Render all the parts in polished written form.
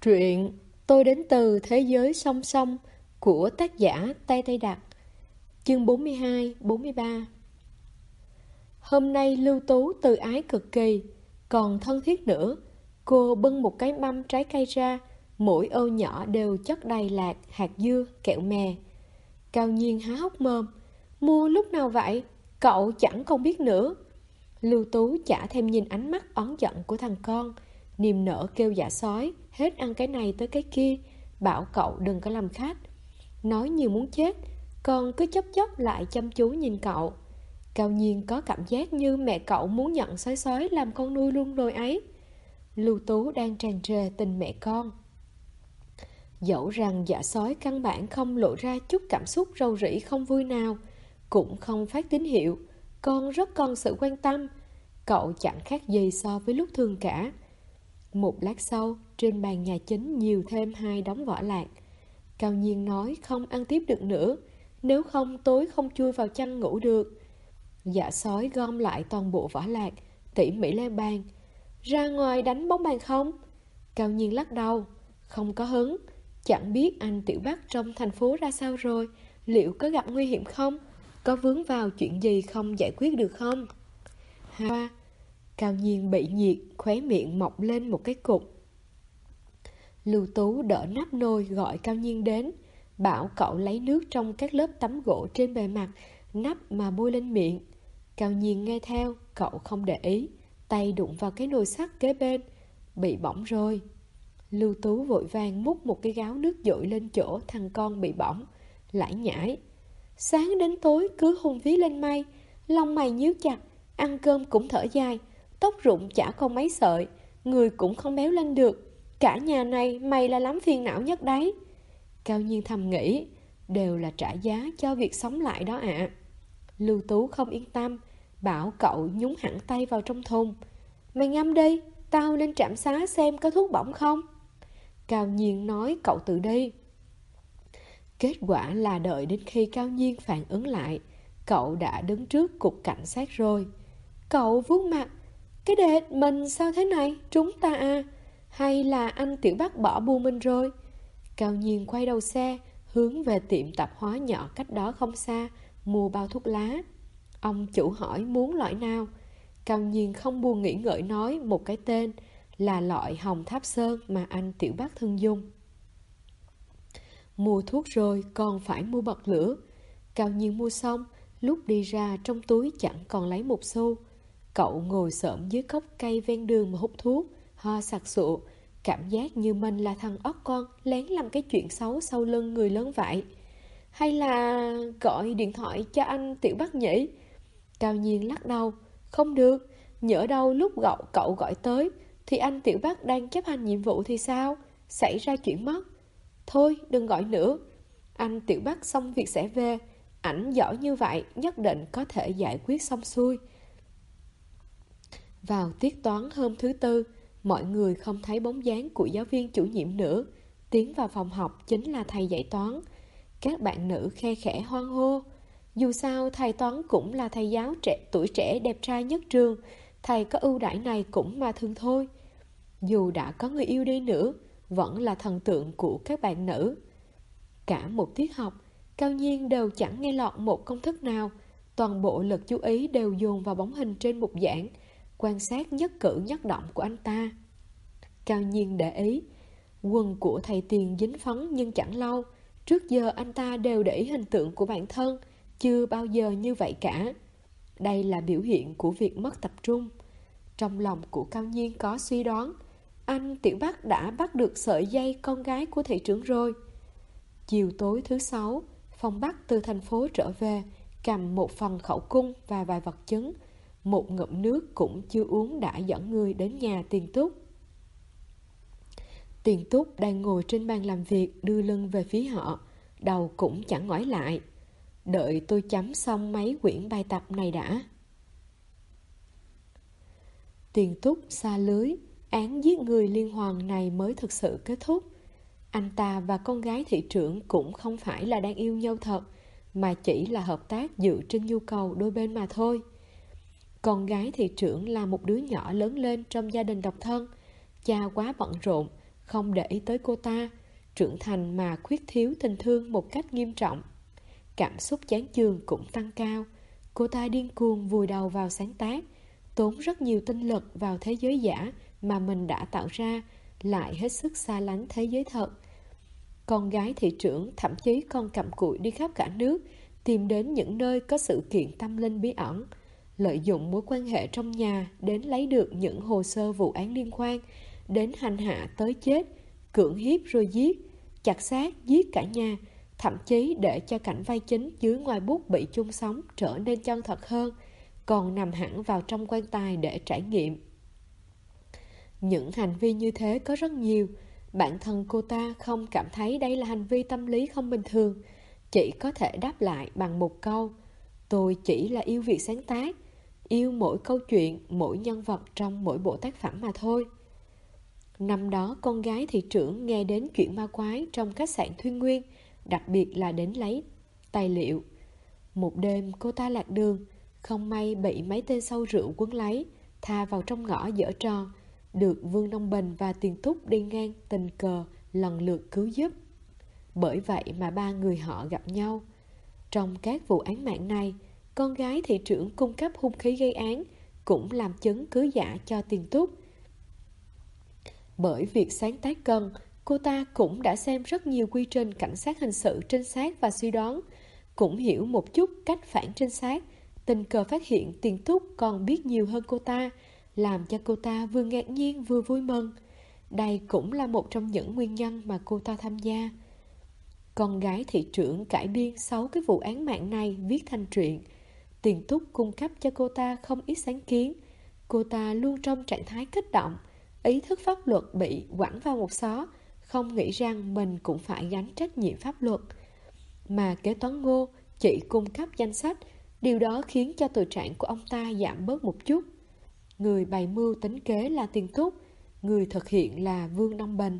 Truyện Tôi đến từ thế giới song song của tác giả Tây Tây Đặc. Chương 42, 43. Hôm nay Lưu Tú từ ái cực kỳ, còn thân thiết nữa. Cô bưng một cái mâm trái cây ra, mỗi ô nhỏ đều chất đầy lạc, hạt dưa, kẹo mè. Cao Nhiên há hốc mồm. Mua lúc nào vậy? Cậu chẳng còn biết nữa. Lưu Tú chả thêm nhìn ánh mắt oán giận của thằng con, niềm nở kêu dạ sói, hết ăn cái này tới cái kia, bảo cậu đừng có làm khách. Nói như muốn chết, còn cứ chốc chốc lại chăm chú nhìn cậu. Cao Nhiên có cảm giác như mẹ cậu muốn nhận sói sói làm con nuôi luôn rồi ấy. Lưu Tú đang tràn trề tình mẹ con. Dẫu rằng dạ sói căn bản không lộ ra chút cảm xúc rầu rĩ không vui nào, cũng không phát tín hiệu, con rất cần sự quan tâm. Cậu chẳng khác gì so với lúc thường cả. Một lát sau, trên bàn nhà chính nhiều thêm 2 đống vỏ lạc. Cao Nhiên nói không ăn tiếp được nữa, nếu không tối không chui vào chăn ngủ được. Dạ sói gom lại toàn bộ vỏ lạc, tỉ mỉ lên bàn. Ra ngoài đánh bóng bàn không? Cao Nhiên lắc đầu. Không có hứng. Chẳng biết anh Tiểu Bắc trong thành phố ra sao rồi, liệu có gặp nguy hiểm không? Có vướng vào chuyện gì không giải quyết được không? Hoa. Cao Nhiên bị nhiệt, khóe miệng mọc lên một cái cục. Lưu Tú đỡ nắp nồi gọi Cao Nhiên đến, bảo cậu lấy nước trong các lớp tấm gỗ trên bề mặt, nắp mà bôi lên miệng. Cao Nhiên nghe theo, cậu không để ý, tay đụng vào cái nồi sắt kế bên. Bị bỏng rồi. Lưu Tú vội vàng múc một cái gáo nước dội lên chỗ thằng con bị bỏng, lải nhải. Sáng đến tối cứ hùng vía lên mây, lông mày nhíu chặt, ăn cơm cũng thở dài, tóc rụng chả còn mấy sợi, người cũng không béo lên được. Cả nhà này mày là lắm phiền não nhất đấy. Cao Nhiên thầm nghĩ, đều là trả giá cho việc sống lại đó ạ. Lưu Tú không yên tâm, bảo cậu nhúng hẳn tay vào trong thùng. Mày ngâm đi, tao lên trạm xá xem có thuốc bỏng không. Cao Nhiên nói cậu tự đi. Kết quả là đợi đến khi Cao Nhiên phản ứng lại, cậu đã đứng trước cục cảnh sát rồi. Cậu vuốt mặt. Cái đệt mình sao thế này, chúng ta à? Hay là anh Tiểu Bắc bỏ bù mình rồi? Cao Nhiên quay đầu xe, hướng về tiệm tạp hóa nhỏ cách đó không xa, mua bao thuốc lá. Ông chủ hỏi muốn loại nào. Cao Nhiên không buồn nghĩ ngợi nói một cái tên, là loại hồng tháp sơn mà anh Tiểu Bắc thường dùng. Mua thuốc rồi còn phải mua bật lửa. Cao Nhiên mua xong, lúc đi ra trong túi chẳng còn lấy một xu. Cậu ngồi xổm dưới gốc cây ven đường mà hút thuốc, ho sặc sụa, cảm giác như mình là thằng ốc con lén làm cái chuyện xấu sau lưng người lớn vậy. Hay là gọi điện thoại cho anh Tiểu Bắc nhỉ? Cao Nhiên lắc đầu. Không được, nhỡ đâu lúc cậu gọi tới thì anh Tiểu Bắc đang chấp hành nhiệm vụ thì sao? Xảy ra chuyện mất. Thôi đừng gọi nữa. Anh Tiểu Bắc xong việc sẽ về. Ảnh giỏi như vậy nhất định có thể giải quyết xong xuôi. Vào tiết toán hôm thứ Tư, mọi người không thấy bóng dáng của giáo viên chủ nhiệm nữa. Tiến vào phòng học chính là thầy dạy toán. Các bạn nữ khe khẽ hoan hô. Dù sao thầy toán cũng là thầy giáo tuổi trẻ đẹp trai nhất trường, thầy có ưu đãi này cũng mà thường thôi. Dù đã có người yêu đi nữa, vẫn là thần tượng của các bạn nữ. Cả một tiết học, Cao Nhiên đều chẳng nghe lọt một công thức nào. Toàn bộ lực chú ý đều dồn vào bóng hình trên bục giảng, quan sát nhất cử nhất động của anh ta. Cao Nhiên để ý, quần của thầy Tiền dính phấn nhưng chẳng lâu. Trước giờ anh ta đều để ý hình tượng của bản thân, chưa bao giờ như vậy cả. Đây là biểu hiện của việc mất tập trung. Trong lòng của Cao Nhiên có suy đoán, anh Tiểu Bắc đã bắt được sợi dây con gái của thị trưởng rồi. Chiều tối thứ Sáu, Phong Bắc từ thành phố trở về, cầm một phần khẩu cung và vài vật chứng. Một ngụm nước cũng chưa uống đã dẫn người đến nhà Tiền Túc. Tiền Túc đang ngồi trên bàn làm việc, đưa lưng về phía họ, đầu cũng chẳng ngoái lại. Đợi tôi chấm xong mấy quyển bài tập này đã. Tiền Túc xa lưới, án giết người liên hoàn này mới thực sự kết thúc. Anh ta và con gái thị trưởng cũng không phải là đang yêu nhau thật, mà chỉ là hợp tác dựa trên nhu cầu đôi bên mà thôi. Con gái thị trưởng là một đứa nhỏ lớn lên trong gia đình độc thân. Cha quá bận rộn, không để ý tới cô ta, trưởng thành mà khuyết thiếu tình thương một cách nghiêm trọng. Cảm xúc chán chường cũng tăng cao. Cô ta điên cuồng vùi đầu vào sáng tác, tốn rất nhiều tinh lực vào thế giới giả mà mình đã tạo ra, lại hết sức xa lánh thế giới thật. Con gái thị trưởng thậm chí còn cặm cụi đi khắp cả nước, tìm đến những nơi có sự kiện tâm linh bí ẩn, lợi dụng mối quan hệ trong nhà đến lấy được những hồ sơ vụ án liên quan, đến hành hạ tới chết, cưỡng hiếp rồi giết, chặt xác, giết cả nhà, thậm chí để cho cảnh vai chính dưới ngòi bút bị chung sống trở nên chân thật hơn, còn nằm hẳn vào trong quan tài để trải nghiệm. Những hành vi như thế có rất nhiều. Bản thân cô ta không cảm thấy đây là hành vi tâm lý không bình thường, chỉ có thể đáp lại bằng một câu: tôi chỉ là yêu việc sáng tác, yêu mỗi câu chuyện, mỗi nhân vật trong mỗi bộ tác phẩm mà thôi. Năm đó con gái thị trưởng nghe đến chuyện ma quái trong khách sạn Thuyên Nguyên, đặc biệt là đến lấy tài liệu. Một đêm cô ta lạc đường, không may bị mấy tên sâu rượu quấn lấy, tha vào trong ngõ giở trò, được Vương Đông Bình và Tiền Túc đi ngang tình cờ lần lượt cứu giúp. Bởi vậy mà ba người họ gặp nhau. Trong các vụ án mạng này, con gái thị trưởng cung cấp hung khí gây án, cũng làm chứng cứ giả cho Tiền Túc. Bởi việc sáng tác cần, cô ta cũng đã xem rất nhiều quy trình cảnh sát hình sự, trinh sát và suy đoán, cũng hiểu một chút cách phản trinh sát. Tình cờ phát hiện Tiền Túc còn biết nhiều hơn cô ta, làm cho cô ta vừa ngạc nhiên vừa vui mừng. Đây cũng là một trong những nguyên nhân mà cô ta tham gia. Con gái thị trưởng cải biên 6 cái vụ án mạng này viết thành truyện. Tiền Túc cung cấp cho cô ta không ít sáng kiến. Cô ta luôn trong trạng thái kích động, ý thức pháp luật bị quẳng vào một xó, không nghĩ rằng mình cũng phải gánh trách nhiệm pháp luật. Mà kế toán Ngô chỉ cung cấp danh sách, điều đó khiến cho tội trạng của ông ta giảm bớt một chút. Người bày mưu tính kế là Tiền Túc, người thực hiện là Vương Đông Bình.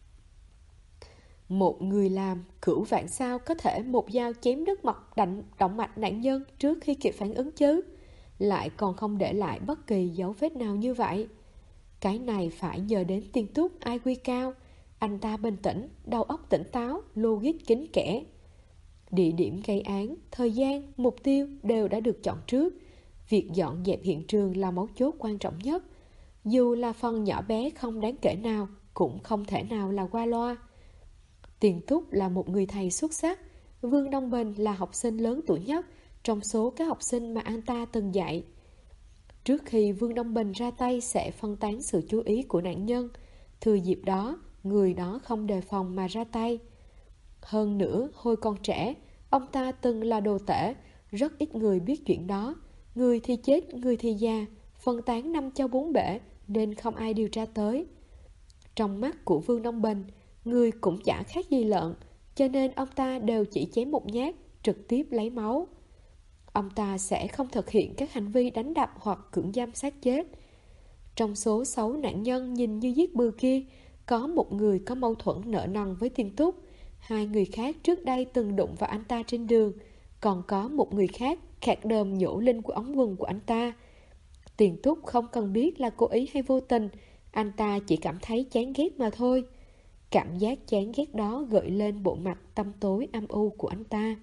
Một người làm cửu vạn sao có thể một dao chém đứt động mạch nạn nhân trước khi kịp phản ứng chứ, lại còn không để lại bất kỳ dấu vết nào như vậy. Cái này phải nhờ đến Tiền Túc IQ cao. Anh ta bình tĩnh, đầu óc tỉnh táo, logic kín kẽ. Địa điểm gây án, thời gian, mục tiêu đều đã được chọn trước. Việc dọn dẹp hiện trường là mấu chốt quan trọng nhất. Dù là phần nhỏ bé không đáng kể nào, cũng không thể nào là qua loa. Tiền Túc là một người thầy xuất sắc. Vương Đông Bình là học sinh lớn tuổi nhất trong số các học sinh mà anh ta từng dạy. Trước khi Vương Đông Bình ra tay sẽ phân tán sự chú ý của nạn nhân, thừa dịp đó, người đó không đề phòng mà ra tay. Hơn nữa, hồi còn trẻ, ông ta từng là đồ tể, rất ít người biết chuyện đó. Người thì chết, người thì già, phân tán năm châu bốn bể, nên không ai điều tra tới. Trong mắt của Vương Đông Bình, người cũng chả khác gì lợn, cho nên ông ta đều chỉ chém một nhát, trực tiếp lấy máu. Ông ta sẽ không thực hiện các hành vi đánh đập hoặc cưỡng giam xác chết. Trong số 6 nạn nhân nhìn như giết bừa kia, có một người có mâu thuẫn nợ nần với Tiền Túc, 2 người khác trước đây từng đụng vào anh ta trên đường, còn có một người khác khạc đờm nhổ linh của ống quần của anh ta. Tiền Túc không cần biết là cố ý hay vô tình, anh ta chỉ cảm thấy chán ghét mà thôi. Cảm giác chán ghét đó gợi lên bộ mặt tăm tối âm u của anh ta.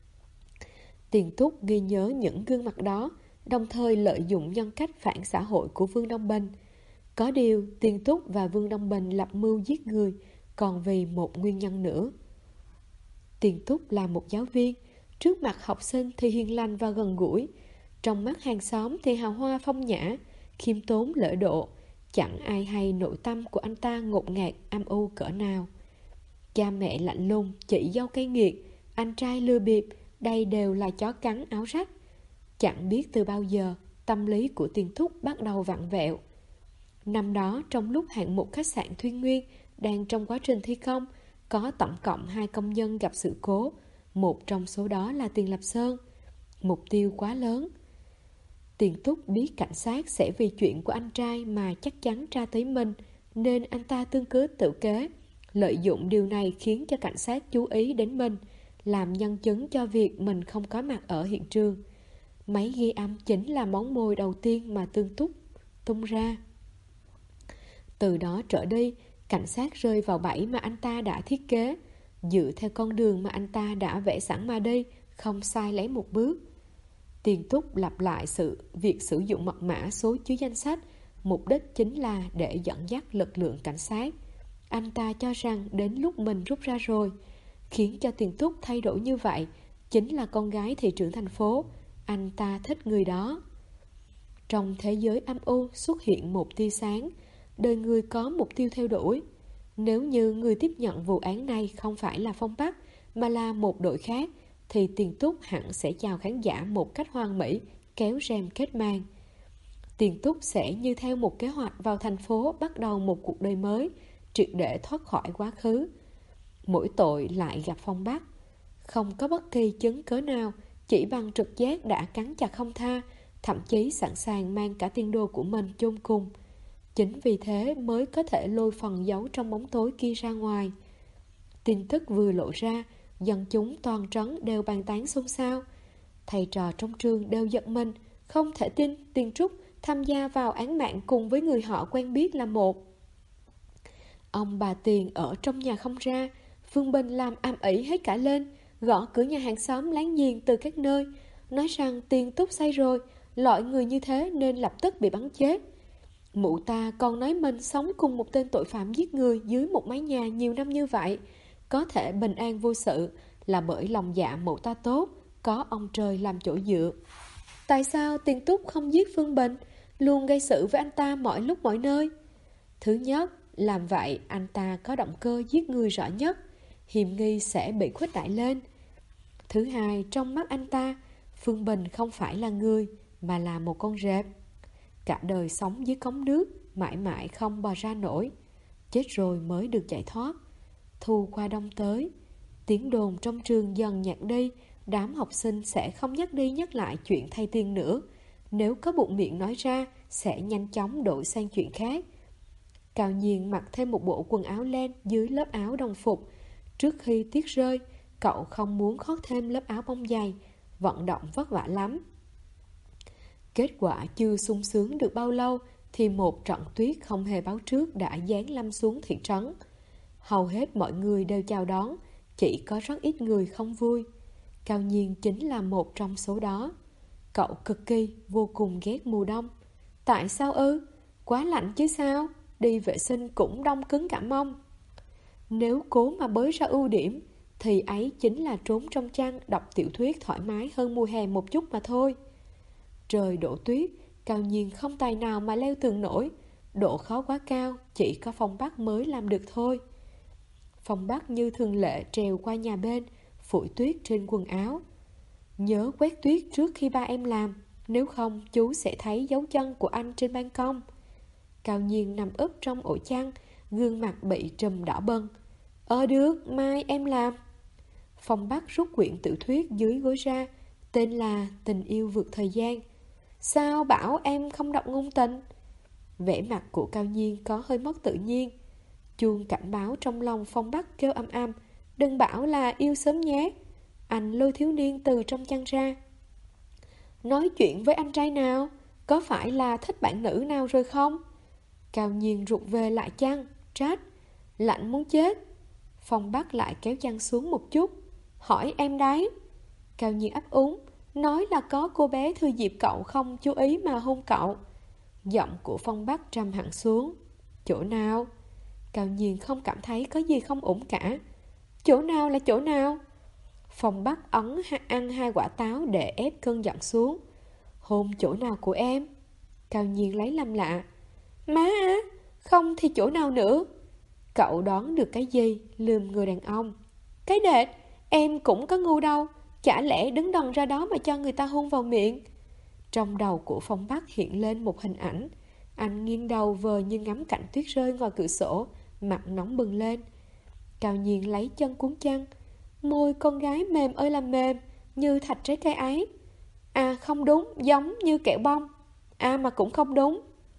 Tiền Túc ghi nhớ những gương mặt đó, đồng thời lợi dụng nhân cách phản xã hội của Vương Đông Bình. Có điều, Tiền Túc và Vương Đông Bình lập mưu giết người, còn vì một nguyên nhân nữa. Tiền Túc là một giáo viên, trước mặt học sinh thì hiền lành và gần gũi, trong mắt hàng xóm thì hào hoa phong nhã, khiêm tốn lễ độ, chẳng ai hay nội tâm của anh ta ngột ngạt âm u cỡ nào. Cha mẹ lạnh lùng, chị dâu cay nghiệt, anh trai lừa bịp, đây đều là chó cắn áo rách. Chẳng biết từ bao giờ, tâm lý của Tiền Túc bắt đầu vặn vẹo. Năm đó, trong lúc hạng mục khách sạn Thuyên Nguyên đang trong quá trình thi công, có tổng cộng 2 công nhân gặp sự cố, một trong số đó là Tiền Lập Sơn. Mục tiêu quá lớn. Tiền Túc biết cảnh sát sẽ vì chuyện của anh trai mà chắc chắn tra tới mình, nên anh ta tương cứ tự kế, lợi dụng điều này khiến cho cảnh sát chú ý đến mình, làm nhân chứng cho việc mình không có mặt ở hiện trường. Máy ghi âm chính là món mồi đầu tiên mà Tiền Túc tung ra. Từ đó trở đi, Cảnh sát rơi vào bẫy mà anh ta đã thiết kế, dựa theo con đường mà anh ta đã vẽ sẵn mà đi, không sai lấy một bước. Tiền Túc lặp lại việc sử dụng mật mã số chứa danh sách, mục đích chính là để dẫn dắt lực lượng cảnh sát. Anh ta cho rằng đến lúc mình rút ra rồi. Khiến cho Tiền Túc thay đổi như vậy chính là con gái thị trưởng thành phố. Anh ta thích người đó. Trong thế giới âm u xuất hiện một tia sáng. Đời người có mục tiêu theo đuổi. Nếu như người tiếp nhận vụ án này không phải là Phong Bắc, mà là một đội khác, thì Tiền Túc hẳn sẽ chào khán giả một cách hoan mỹ, kéo rèm kết màn. Tiền Túc sẽ như theo một kế hoạch vào thành phố, bắt đầu một cuộc đời mới, triệt để thoát khỏi quá khứ. Mỗi tội lại gặp Phong Bắc. Không có bất kỳ chứng cớ nào, chỉ bằng trực giác đã cắn chặt không tha, thậm chí sẵn sàng mang cả tiền đồ của mình chôn cùng. Chính vì thế mới có thể lôi phần giấu trong bóng tối kia ra ngoài. Tin tức vừa lộ ra, dân chúng toàn trấn đều bàn tán xôn xao. Thầy trò trong trường đều giật mình, không thể tin Tiền Trúc tham gia vào án mạng cùng với người họ quen biết là một. Ông bà Tiền ở trong nhà không ra, Phương Bình làm ầm ĩ hết cả lên, gõ cửa nhà hàng xóm láng giềng từ các nơi, nói rằng Tiền Túc say rồi, loại người như thế nên lập tức bị bắn chết. Mụ ta còn nói mình sống cùng một tên tội phạm giết người dưới một mái nhà nhiều năm như vậy, có thể bình an vô sự là bởi lòng dạ mụ ta tốt, có ông trời làm chỗ dựa. Tại sao Tiền Túc không giết Phương Bình, luôn gây sự với anh ta mọi lúc mọi nơi? Thứ nhất, làm vậy anh ta có động cơ giết người rõ nhất, hiểm nghi sẽ bị khuếch đại lên. Thứ hai, trong mắt anh ta, Phương Bình không phải là người, mà là một con rệp. Cả đời sống dưới cống nước, mãi mãi không bò ra nổi. Chết rồi mới được giải thoát. Thu qua đông tới, tiếng đồn trong trường dần nhạt đi, đám học sinh sẽ không nhắc đi nhắc lại chuyện thay tiền nữa. Nếu có bụng miệng nói ra, sẽ nhanh chóng đổi sang chuyện khác. Cao Nhiên mặc thêm một bộ quần áo len dưới lớp áo đồng phục. Trước khi tuyết rơi, cậu không muốn khoác thêm lớp áo bông dày, vận động vất vả lắm. Kết quả chưa sung sướng được bao lâu thì một trận tuyết không hề báo trước đã giáng lâm xuống thị trấn. Hầu hết mọi người đều chào đón, chỉ có rất ít người không vui. Cao Nhiên chính là một trong số đó. Cậu cực kỳ vô cùng ghét mùa đông. Tại sao ư? Quá lạnh chứ sao? Đi vệ sinh cũng đông cứng cả mông. Nếu cố mà bới ra ưu điểm thì ấy chính là trốn trong chăn đọc tiểu thuyết thoải mái hơn mùa hè một chút mà thôi. Trời đổ tuyết, Cao Nhiên không tài nào mà leo tường nổi. Độ khó quá cao, chỉ có Phong Bắc mới làm được thôi. Phong Bắc như thường lệ trèo qua nhà bên, phủi tuyết trên quần áo. Nhớ quét tuyết trước khi ba em làm, nếu không chú sẽ thấy dấu chân của anh trên ban công. Cao Nhiên nằm úp trong ổ chăn, gương mặt bị trùm đỏ bừng. Được, mai em làm. Phong Bắc rút quyển tiểu thuyết dưới gối ra, tên là Tình yêu vượt thời gian. Sao bảo em không đọc ngôn tình? Vẻ mặt của Cao Nhiên có hơi mất tự nhiên. Chuông cảnh báo trong lòng Phong Bắc kêu âm âm. Đừng bảo là yêu sớm nhé. Anh lôi thiếu niên từ trong chăn ra. Nói chuyện với anh trai nào? Có phải là thích bạn nữ nào rồi không? Cao Nhiên rụt về lại chăn, trách. Lạnh muốn chết. Phong Bắc lại kéo chăn xuống một chút. Hỏi em đấy. Cao Nhiên ấp úng. Nói là có cô bé Thư Diệp cậu không chú ý mà hôn cậu. Giọng của Phong Bắc trầm hẳn xuống. Chỗ nào? Cao Nhiên không cảm thấy có gì không ổn cả. Chỗ nào là chỗ nào? Phong Bắc ăn 2 quả táo để ép cơn giận xuống. Hôn chỗ nào của em? Cao Nhiên lấy làm lạ. Má á, không thì chỗ nào nữa? Cậu đoán được cái gì? Lườm người đàn ông. Cái đệt, em cũng có ngu đâu. Chả lẽ đứng đần ra đó mà cho người ta hôn vào miệng? Trong đầu của Phong Bắc hiện lên một hình ảnh. Anh nghiêng đầu vờ như ngắm cảnh tuyết rơi ngoài cửa sổ, mặt nóng bừng lên. Cao Nhiên lấy chân cuốn chân. Môi con gái mềm ơi là mềm, như thạch trái cây ấy. À không đúng, giống như kẹo bông. À mà cũng không đúng.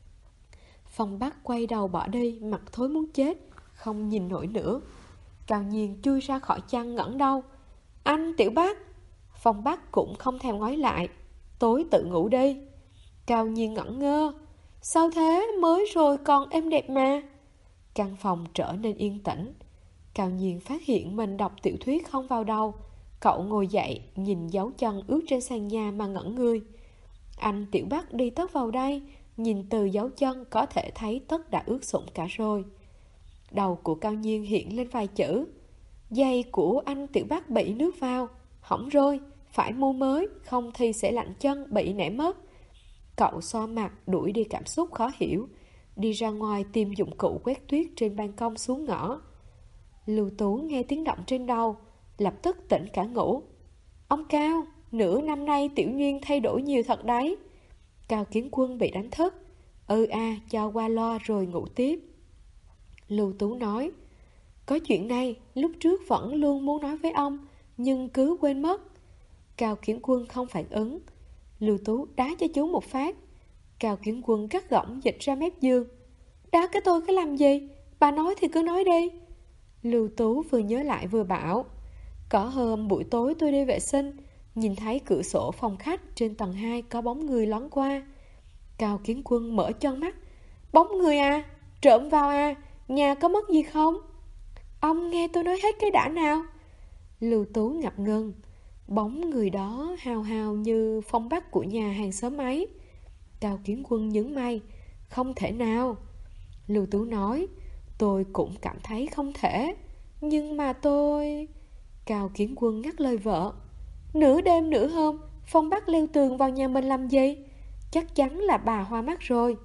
Phong Bắc quay đầu bỏ đi, mặt thối muốn chết, không nhìn nổi nữa. Cao Nhiên chui ra khỏi chăn ngẩng đầu. Anh Tiểu Bắc. Phong Bắc cũng không thèm ngoái lại. Tối tự ngủ đi. Cao Nhiên ngẩn ngơ. Sao thế, mới rồi còn êm đẹp mà. Căn phòng trở nên yên tĩnh. Cao Nhiên phát hiện mình đọc tiểu thuyết không vào đầu. Cậu ngồi dậy, nhìn dấu chân ướt trên sàn nhà mà ngẩn người. Anh Tiểu Bắc đi tất vào đây, nhìn từ dấu chân có thể thấy tất đã ướt sũng cả rồi. Đầu của Cao Nhiên hiện lên vài chữ. Giày của anh Tiểu Bắc bị nước vào, hỏng rồi, phải mua mới, không thì sẽ lạnh chân, bị nẻ mất. Cậu xoa mặt, đuổi đi cảm xúc khó hiểu, đi ra ngoài tìm dụng cụ quét tuyết trên ban công xuống ngõ. Lưu Tú nghe tiếng động trên đầu, lập tức tỉnh cả ngủ. Ông Cao, nửa năm nay Tiểu Nhiên thay đổi nhiều thật đấy. Cao Kiến Quân bị đánh thức. Cho qua lo rồi ngủ tiếp. Lưu Tú nói, có chuyện này, lúc trước vẫn luôn muốn nói với ông, nhưng cứ quên mất. Cao Kiến Quân không phản ứng. Lưu Tú đá cho chú một phát. Cao Kiến Quân gắt gỏng dịch ra mép giường. Đá cái tôi cái làm gì? Bà nói thì cứ nói đi. Lưu Tú vừa nhớ lại vừa bảo, có hôm buổi tối tôi đi vệ sinh, nhìn thấy cửa sổ phòng khách trên tầng 2 có bóng người lón qua. Cao Kiến Quân mở tròn mắt. Bóng người à? Trộm vào à? Nhà có mất gì không? Ông nghe tôi nói hết cái đã nào. Lưu Tú ngập ngừng. Bóng người đó hào hào như phong bắc của nhà hàng xóm ấy. Cao Kiến Quân nhướng mày. Không thể nào. Lưu Tú nói, tôi cũng cảm thấy không thể. Nhưng mà tôi... Cao Kiến Quân ngắt lời vợ. Nửa đêm nửa hôm, phong bắc leo tường vào nhà mình làm gì? Chắc chắn là bà hoa mắt rồi.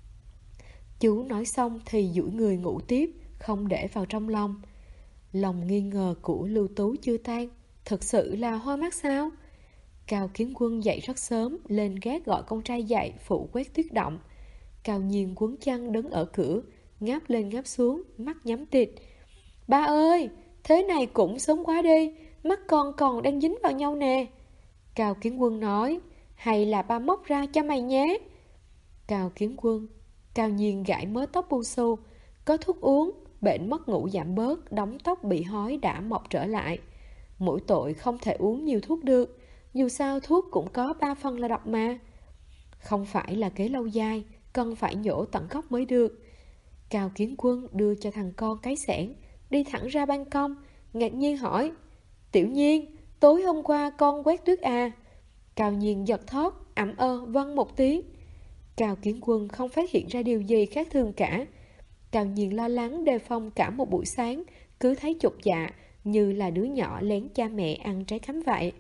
Chú nói xong thì duỗi người ngủ tiếp, không để vào trong lòng. Lòng nghi ngờ của Lưu Tú chưa tan. Thực sự là hoa mắt sao? Cao Kiến Quân dậy rất sớm, lên gác gọi con trai dậy phụ quét tuyết động. Cao Nhiên quấn chăn đứng ở cửa, ngáp lên ngáp xuống, mắt nhắm tịt. Ba ơi, thế này cũng sớm quá đi, mắt con còn đang dính vào nhau nè. Cao Kiến Quân nói, hay là ba móc ra cho mày nhé. Cao Kiến Quân. Cao Nhiên gãi mớ tóc bu xu. Có thuốc uống, bệnh mất ngủ giảm bớt, đóng tóc bị hói đã mọc trở lại. Mỗi tội không thể uống nhiều thuốc được, dù sao thuốc cũng có 3 phần là độc mà. Không phải là kế lâu dài, cần phải nhổ tận gốc mới được. Cao Kiến Quân đưa cho thằng con cái xẻng, đi thẳng ra ban công, ngạc nhiên hỏi, Tiểu Nhiên, tối hôm qua con quét tuyết à? Cao Nhiên giật thót, ậm vâng một tiếng. Cao Kiến Quân không phát hiện ra điều gì khác thường cả. Cao Nhiên lo lắng đề phòng cả một buổi sáng, cứ thấy chột dạ, như là đứa nhỏ lén cha mẹ ăn trái cắm vậy.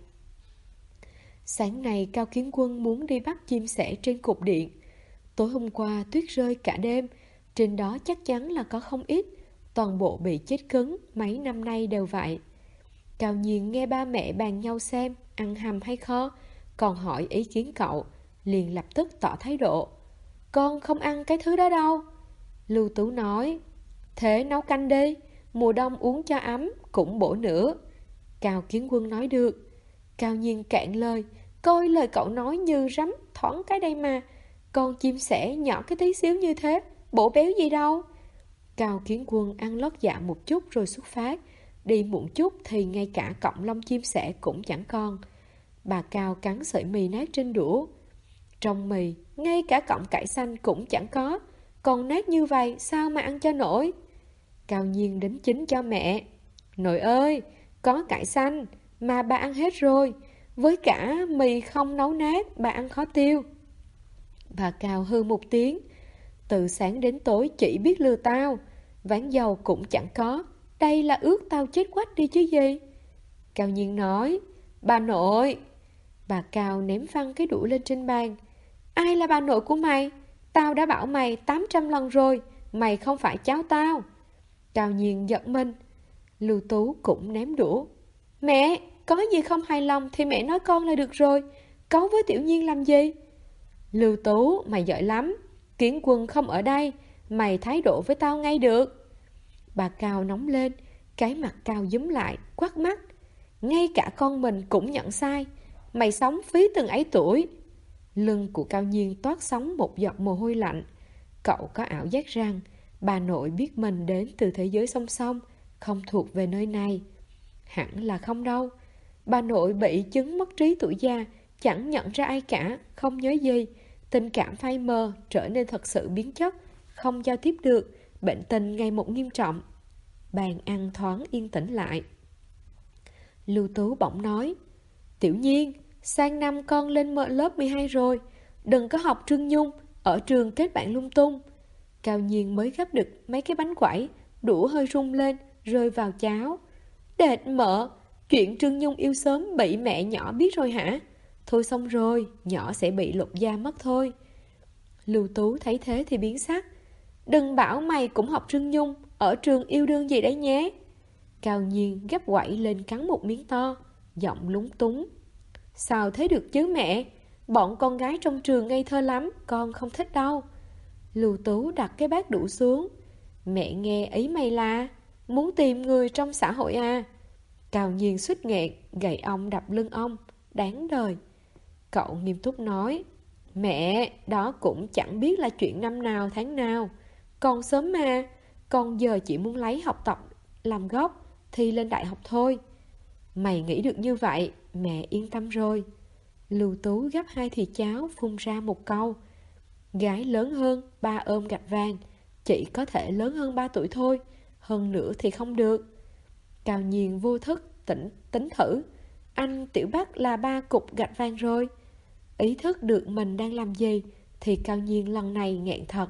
Sáng nay Cao Kiến Quân muốn đi bắt chim sẻ trên cột điện. Tối hôm qua tuyết rơi cả đêm, trên đó chắc chắn là có không ít, toàn bộ bị chết cứng, mấy năm nay đều vậy. Cao Nhiên nghe ba mẹ bàn nhau xem ăn hầm hay kho, còn hỏi ý kiến cậu, liền lập tức tỏ thái độ. Con không ăn cái thứ đó đâu. Lưu Tú nói, thế nấu canh đi, mùa đông uống cho ấm, cũng bổ nữa. Cao Kiến Quân nói được. Cao Nhiên cạn lời, coi lời cậu nói như rắm thoáng cái đây mà. Con chim sẻ nhỏ cái tí xíu như thế, bổ béo gì đâu. Cao Kiến Quân ăn lót dạ một chút rồi xuất phát. Đi muộn chút thì ngay cả cọng lông chim sẻ cũng chẳng còn. Bà Cao cắn sợi mì nát trên đũa. Trong mì, ngay cả cọng cải xanh cũng chẳng có. Còn nát như vậy sao mà ăn cho nổi? Cao Nhiên đính chính cho mẹ. Nội ơi, có cải xanh mà bà ăn hết rồi. Với cả mì không nấu nát, bà ăn khó tiêu. Bà Cao hư một tiếng. Từ sáng đến tối chỉ biết lừa tao. Ván dầu cũng chẳng có. Đây là ước tao chết quách đi chứ gì. Cao Nhiên nói, bà nội. Bà Cao ném phăng cái đũa lên trên bàn. Ai là bà nội của mày? Tao đã bảo mày 800 lần rồi, mày không phải cháu tao. Cao Nhiên giận mình. Lưu Tú cũng ném đũa. Mẹ, có gì không hài lòng thì mẹ nói con là được rồi. Cáu với Tiểu Nhiên làm gì? Lưu Tú, mày giỏi lắm. Kiến Quân không ở đây, mày thái độ với tao ngay được. Bà Cao nóng lên, cái mặt Cao dúm lại, quát mắt. Ngay cả con mình cũng nhận sai. Mày sống phí từng ấy tuổi. Lưng của Cao Nhiên toát sóng một giọt mồ hôi lạnh. Cậu có ảo giác rằng bà nội biết mình đến từ thế giới song song, không thuộc về nơi này. Hẳn là không đâu. Bà nội bị chứng mất trí tuổi già, chẳng nhận ra ai cả, không nhớ gì. Tình cảm phai mờ, trở nên thật sự biến chất, không giao tiếp được, bệnh tình ngày một nghiêm trọng. Bàn ăn thoáng yên tĩnh lại. Lưu Tú bỗng nói, Tiểu Nhiên, sang năm con lên lớp 12 rồi, đừng có học Trương Nhung, ở trường kết bạn lung tung. Cao Nhiên mới gắp được mấy cái bánh quẩy, đũa hơi rung lên, rơi vào cháo. Đệt mợ, chuyện Trương Nhung yêu sớm bị mẹ nhỏ biết rồi hả? Thôi xong rồi, nhỏ sẽ bị lột da mất thôi. Lưu Tú thấy thế thì biến sắc. Đừng bảo mày cũng học Trương Nhung, ở trường yêu đương gì đấy nhé. Cao Nhiên gắp quẩy lên cắn một miếng to, giọng lúng túng. Sao thế được chứ mẹ? Bọn con gái trong trường ngây thơ lắm, con không thích đâu. Lưu Tú đặt cái bát đũa xuống. Mẹ nghe ý mày là muốn tìm người trong xã hội à? Cao Nhiên suýt nghẹn, gậy ông đập lưng ông. Đáng đời. Cậu nghiêm túc nói, mẹ, đó cũng chẳng biết là chuyện năm nào tháng nào. Còn sớm mà, con giờ chỉ muốn lấy học tập làm gốc, thi lên đại học thôi. Mày nghĩ được như vậy, mẹ yên tâm rồi. Lưu Tú gắp 2 thìa cháo, phun ra một câu. Gái lớn hơn, 3 ôm gạch vàng, chỉ có thể lớn hơn 3 tuổi thôi, hơn nữa thì không được. Cao Nhiên vô thức tính thử, anh Tiểu Bắc là 3 cục gạch vàng rồi. Ý thức được mình đang làm gì thì Cao Nhiên lần này nghẹn thật.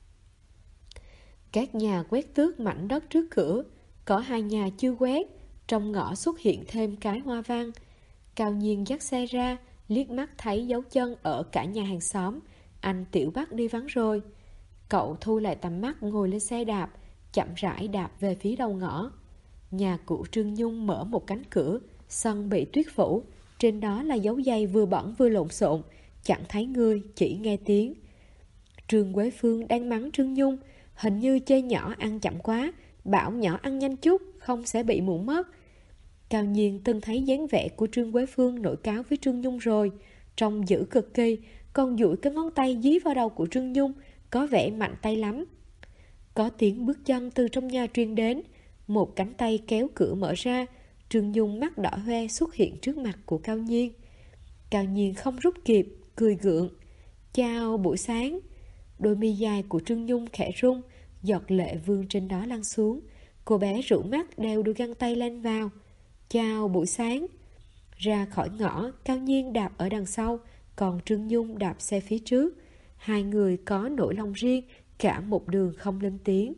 Các nhà quét tước mảnh đất trước cửa, có 2 nhà chưa quét, trong ngõ xuất hiện thêm cái hoa văn. Cao Nhiên dắt xe ra, liếc mắt thấy dấu chân ở cả nhà hàng xóm. Anh Tiểu Bắc đi vắng rồi. Cậu thu lại tầm mắt, ngồi lên xe đạp, chậm rãi đạp về phía đầu ngõ. Nhà cụ Trương Nhung mở một cánh cửa, sân bị tuyết phủ, trên đó là dấu giày vừa bẩn vừa lộn xộn, chẳng thấy người, chỉ nghe tiếng. Trương Quế Phương đang mắng Trương Nhung, hình như chê nhỏ ăn chậm quá, bảo nhỏ ăn nhanh chút, không sẽ bị muộn mất. Cao Nhiên từng thấy dáng vẻ của Trương Quế Phương nổi cáo với Trương Nhung rồi, trông dữ cực kỳ, còn duỗi cái ngón tay dí vào đầu của Trương Nhung, có vẻ mạnh tay lắm. Có tiếng bước chân từ trong nhà truyền đến, một cánh tay kéo cửa mở ra, Trương Nhung mắt đỏ hoe xuất hiện trước mặt của Cao Nhiên. Cao Nhiên không rút kịp, cười gượng. Chào buổi sáng. Đôi mi dài của Trương Nhung khẽ rung, giọt lệ vương trên đó lăn xuống. Cô bé rũ mắt đeo đôi găng tay lên vào. Chào buổi sáng. Ra khỏi ngõ, Cao Nhiên đạp ở đằng sau, còn Trương Nhung đạp xe phía trước. Hai người có nỗi lòng riêng, cả một đường không lên tiếng.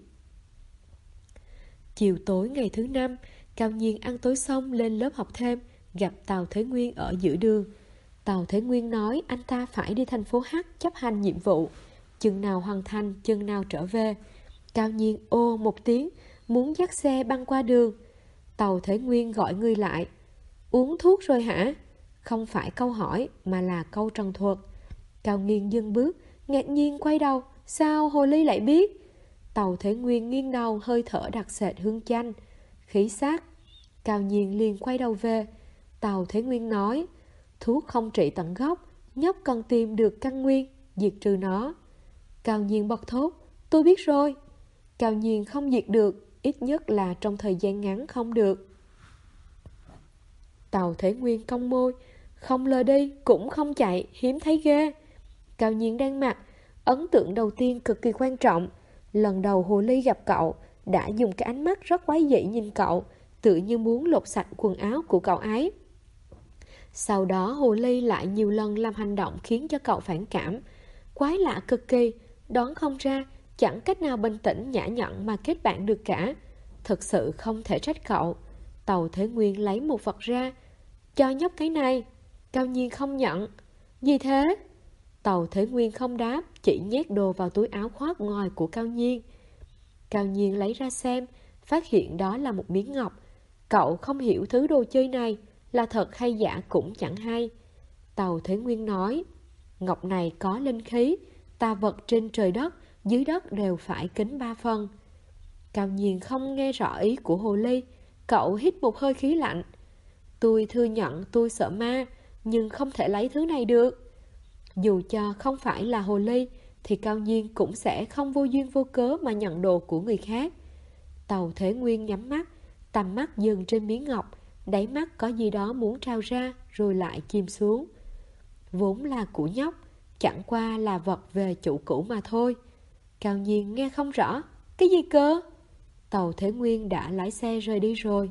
Chiều tối ngày thứ 5, Cao Nhiên ăn tối xong lên lớp học thêm, gặp Tào Thế Nguyên ở giữa đường. Tào Thế Nguyên nói anh ta phải đi thành phố H chấp hành nhiệm vụ, chừng nào hoàn thành, chừng nào trở về. Cao Nhiên ô một tiếng, muốn dắt xe băng qua đường. Tào Thế Nguyên gọi người lại. Uống thuốc rồi hả? Không phải câu hỏi, mà là câu trần thuật. Cao Nhiên dừng bước, ngạc nhiên quay đầu. Sao Hồ Ly lại biết? Tào Thế Nguyên nghiêng đầu, hơi thở đặc sệt hương chanh, khí sắc. Cao Nhiên liền quay đầu về. Tào Thế Nguyên nói, thuốc không trị tận gốc, nhóc cần tìm được căn nguyên, diệt trừ nó. Cao Nhiên bật thốt, tôi biết rồi. Cao Nhiên không diệt được, ít nhất là trong thời gian ngắn không được. Tào Thế Nguyên cong môi, không lờ đi, cũng không chạy, hiếm thấy ghê. Cao Nhiên đang mặc, ấn tượng đầu tiên cực kỳ quan trọng. Lần đầu Hồ Ly gặp cậu, đã dùng cái ánh mắt rất quái dị nhìn cậu, tự như muốn lột sạch quần áo của cậu ấy. Sau đó Hồ Ly lại nhiều lần làm hành động khiến cho cậu phản cảm. Quái lạ cực kỳ, đoán không ra, chẳng cách nào bình tĩnh nhã nhặn mà kết bạn được cả. Thực sự không thể trách cậu. Tào Thế Nguyên lấy một vật ra, cho nhóc cái này. Cao Nhiên không nhận. Gì thế? Tào Thế Nguyên không đáp, chỉ nhét đồ vào túi áo khoác ngoài của Cao Nhiên. Cao Nhiên lấy ra xem, phát hiện đó là một miếng ngọc. Cậu không hiểu thứ đồ chơi này là thật hay giả cũng chẳng hay. Tào Thế Nguyên nói, ngọc này có linh khí, tà vật trên trời đất, dưới đất đều phải kính 3 phần. Cao Nhiên không nghe rõ ý của Hồ Ly, cậu hít một hơi khí lạnh. Tôi thừa nhận tôi sợ ma, nhưng không thể lấy thứ này được. Dù cho không phải là Hồ Ly, thì Cao Nhiên cũng sẽ không vô duyên vô cớ mà nhận đồ của người khác. Tào Thế Nguyên nhắm mắt, tầm mắt dừng trên miếng ngọc, đáy mắt có gì đó muốn trao ra rồi lại chìm xuống. Vốn là của nhóc, chẳng qua là vật về chủ cũ mà thôi. Cao Nhiên nghe không rõ. Cái gì cơ? Tàu Thế Nguyên đã lái xe rời đi rồi.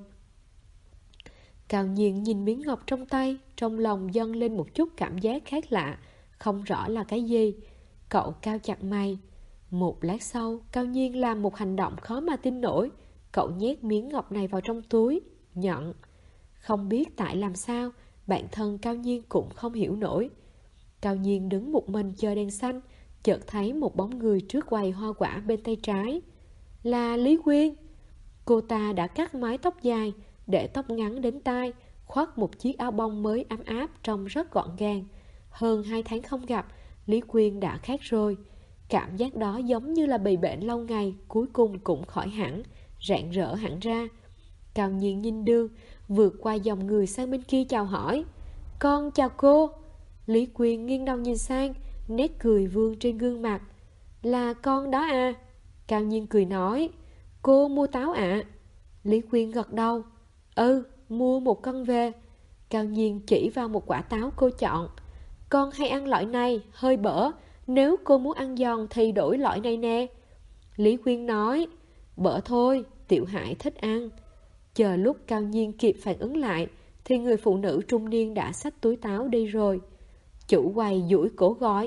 Cao Nhiên nhìn miếng ngọc trong tay, trong lòng dâng lên một chút cảm giác khác lạ, không rõ là cái gì. Cậu cau chặt mày. Một lát sau, Cao Nhiên làm một hành động khó mà tin nổi. Cậu nhét miếng ngọc này vào trong túi, nhận. Không biết tại làm sao, bản thân Cao Nhiên cũng không hiểu nổi. Cao Nhiên đứng một mình chờ đèn xanh, chợt thấy một bóng người trước quầy hoa quả bên tay trái. Là Lý Quyên. Cô ta đã cắt mái tóc dài, để tóc ngắn đến tai, khoác một chiếc áo bông mới ấm áp trông rất gọn gàng. Hơn 2 tháng không gặp, Lý Quyên đã khác rồi. Cảm giác đó giống như là bị bệnh lâu ngày, cuối cùng cũng khỏi hẳn, rạng rỡ hẳn ra. Cao Nhiên nhìn đường, vượt qua dòng người sang bên kia chào hỏi. Con chào cô. Lý Quyên nghiêng đầu nhìn sang, nét cười vương trên gương mặt. Là con đó à? Cao Nhiên cười nói. Cô mua táo ạ? Lý Quyên gật đầu. Ừ, mua 1 cân về. Cao Nhiên chỉ vào một quả táo cô chọn. Con hay ăn loại này, hơi bở. Nếu cô muốn ăn giòn thì đổi loại này nè. Lý Quyên nói. Bở thôi, Tiểu Hải thích ăn. Chờ lúc Cao Nhiên kịp phản ứng lại thì người phụ nữ trung niên đã xách túi táo đi rồi. Chủ quầy duỗi cổ gọi.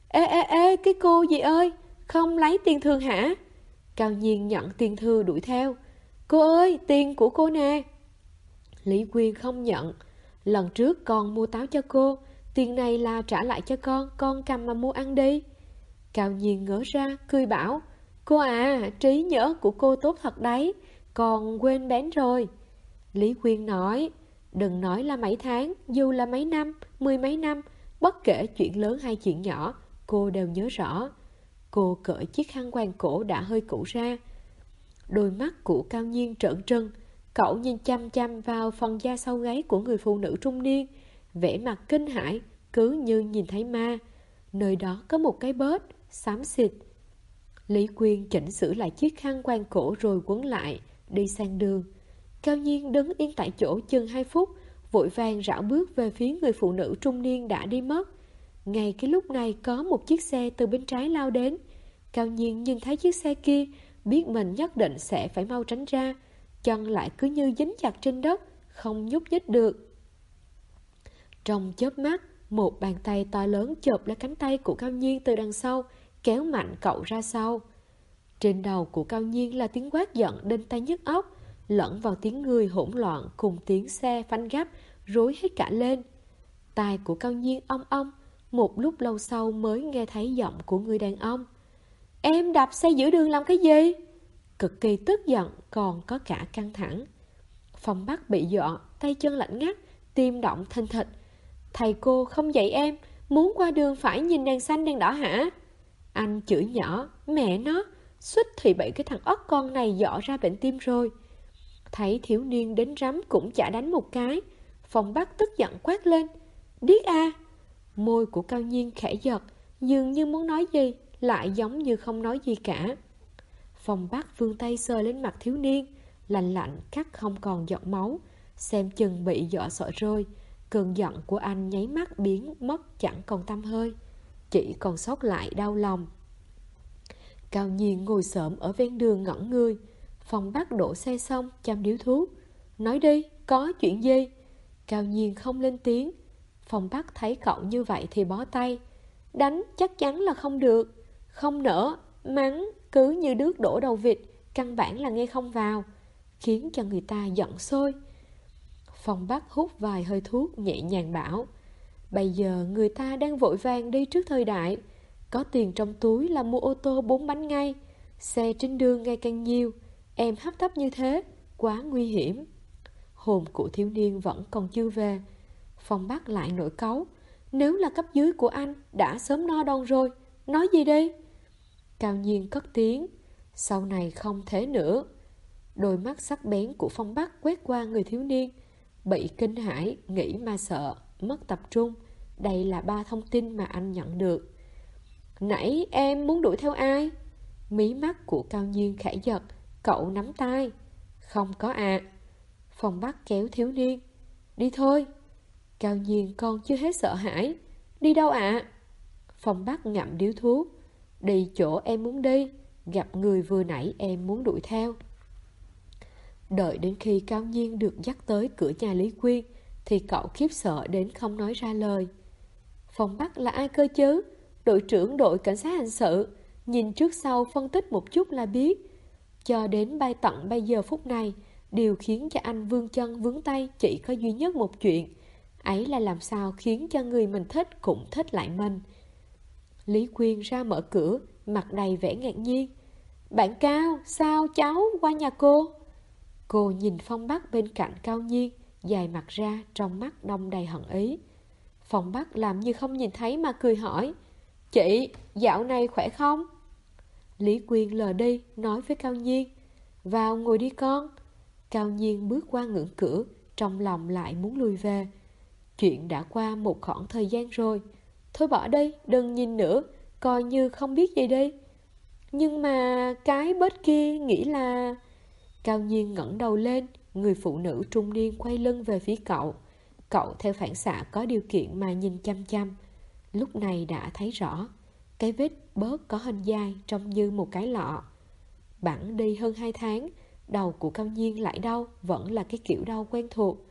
Ê, cái cô gì ơi, không lấy tiền thường hả? Cao Nhiên nhận tiền thư đuổi theo. Cô ơi, tiền của cô nè. Lý Quyên không nhận. Lần trước con mua táo cho cô, tiền này là trả lại cho con cầm mà mua ăn đi. Cao Nhiên ngỡ ra, cười bảo. Cô à, trí nhớ của cô tốt thật đấy, con quên bén rồi. Lý Quyên nói. Đừng nói là mấy tháng, dù là mấy năm, 10 mấy năm, bất kể chuyện lớn hay chuyện nhỏ, cô đều nhớ rõ. Cô cởi chiếc khăn quàng cổ đã hơi cũ ra. Đôi mắt của Cao Nhiên trợn trừng. Cậu nhìn chăm chăm vào phần da sau gáy của người phụ nữ trung niên, vẻ mặt kinh hãi, cứ như nhìn thấy ma. Nơi đó có một cái bớt xám xịt. Lý Quyên chỉnh sửa lại chiếc khăn quàng cổ rồi quấn lại, đi sang đường. Cao Nhiên đứng yên tại chỗ chừng 2 phút, vội vàng rảo bước về phía người phụ nữ trung niên đã đi mất. Ngay cái lúc này có một chiếc xe từ bên trái lao đến. Cao Nhiên nhìn thấy chiếc xe kia, biết mình nhất định sẽ phải mau tránh ra. Chân lại cứ như dính chặt trên đất, không nhúc nhích được. Trong chớp mắt, một bàn tay to lớn chộp lấy cánh tay của Cao Nhiên từ đằng sau, kéo mạnh cậu ra sau. Trên đầu của Cao Nhiên là tiếng quát giận đinh tai nhức óc, lẫn vào tiếng người hỗn loạn cùng tiếng xe phanh gấp, rối hết cả lên. Tai của Cao Nhiên ong ong, một lúc lâu sau mới nghe thấy giọng của người đàn ông. Em đạp xe giữa đường làm cái gì? Cực kỳ tức giận, còn có cả căng thẳng. Phong Bắc bị dọa, tay chân lạnh ngắt, tim động thình thịch. Thầy cô không dạy em, muốn qua đường phải nhìn đèn xanh đèn đỏ hả? Anh chửi nhỏ, mẹ nó, suýt thì bị cái thằng ốc con này dọ ra bệnh tim rồi. Thấy thiếu niên đến rắm cũng chả đánh một cái. Phong Bắc tức giận quát lên. Điếc à! Môi của Cao Nhiên khẽ giật, dường như muốn nói gì, lại giống như không nói gì cả. Phong Bắc vươn tay sờ lên mặt thiếu niên, lạnh lạnh cắt không còn giọt máu, xem chừng bị dọa sợ rồi. Cơn giận của anh nháy mắt biến mất chẳng còn tăm hơi, chỉ còn sót lại đau lòng. Cao Nhiên ngồi xổm ở ven đường ngẩn người. Phong Bắc đổ xe xong chăm điếu thuốc. Nói đi, có chuyện gì? Cao Nhiên không lên tiếng. Phong Bắc thấy cậu như vậy thì bó tay. Đánh chắc chắn là không được. Không nỡ, mắng cứ như đứt đổ đầu vịt, căn bản là nghe không vào, khiến cho người ta giận sôi. Phong Bắc hút vài hơi thuốc nhẹ nhàng bảo. Bây giờ người ta đang vội vàng đi trước thời đại, có tiền trong túi là mua ô tô 4 bánh ngay. Xe trên đường ngày càng nhiều, em hấp tấp như thế, quá nguy hiểm. Hồn của thiếu niên vẫn còn chưa về. Phong Bắc lại nổi cáu. Nếu là cấp dưới của anh đã sớm no đòn rồi, nói gì đi? Cao Nhiên cất tiếng. Sau này không thể nữa. Đôi mắt sắc bén của Phong Bắc quét qua người thiếu niên. Bị kinh hãi, nghĩ mà sợ, mất tập trung. Đây là 3 thông tin mà anh nhận được. Nãy em muốn đuổi theo ai? Mí mắt của Cao Nhiên khẽ giật. Cậu nắm tay. Không có ạ. Phong Bắc kéo thiếu niên. Đi thôi. Cao Nhiên còn chưa hết sợ hãi. Đi đâu ạ? Phong Bắc ngậm điếu thuốc. Đi chỗ em muốn đi. gặp người vừa nãy em muốn đuổi theo. Đợi đến khi Cao Nhiên được dắt tới cửa nhà Lý Quyên thì cậu khiếp sợ đến không nói ra lời. Phòng Bắc là ai cơ chứ? Đội trưởng đội cảnh sát hình sự, nhìn trước sau phân tích một chút là biết. Cho đến tận bây giờ phút này, điều khiến cho anh vươn chân vướng tay chỉ có duy nhất một chuyện. Ấy là làm sao khiến cho người mình thích cũng thích lại mình. Lý Quyên ra mở cửa, mặt đầy vẻ ngạc nhiên. Bạn Cao, sao cháu qua nhà cô? Cô nhìn Phong Bắc bên cạnh Cao Nhiên, dài mặt ra, trong mắt đong đầy hận ý. Phong Bắc làm như không nhìn thấy mà cười hỏi. Chị, dạo này khỏe không? Lý Quyên lờ đi, nói với Cao Nhiên. Vào ngồi đi con. Cao Nhiên bước qua ngưỡng cửa, trong lòng lại muốn lui về. Chuyện đã qua một khoảng thời gian rồi. Thôi bỏ đi, đừng nhìn nữa, coi như không biết gì đi. Nhưng mà cái bết kia nghĩ là... Cao Nhiên ngẩng đầu lên, người phụ nữ trung niên quay lưng về phía cậu. Cậu theo phản xạ có điều kiện mà nhìn chăm chăm. Lúc này đã thấy rõ, cái vết bớt có hình dài trông như một cái lọ. Bẵng đi hơn 2 tháng, đầu của Cao Nhiên lại đau, vẫn là cái kiểu đau quen thuộc.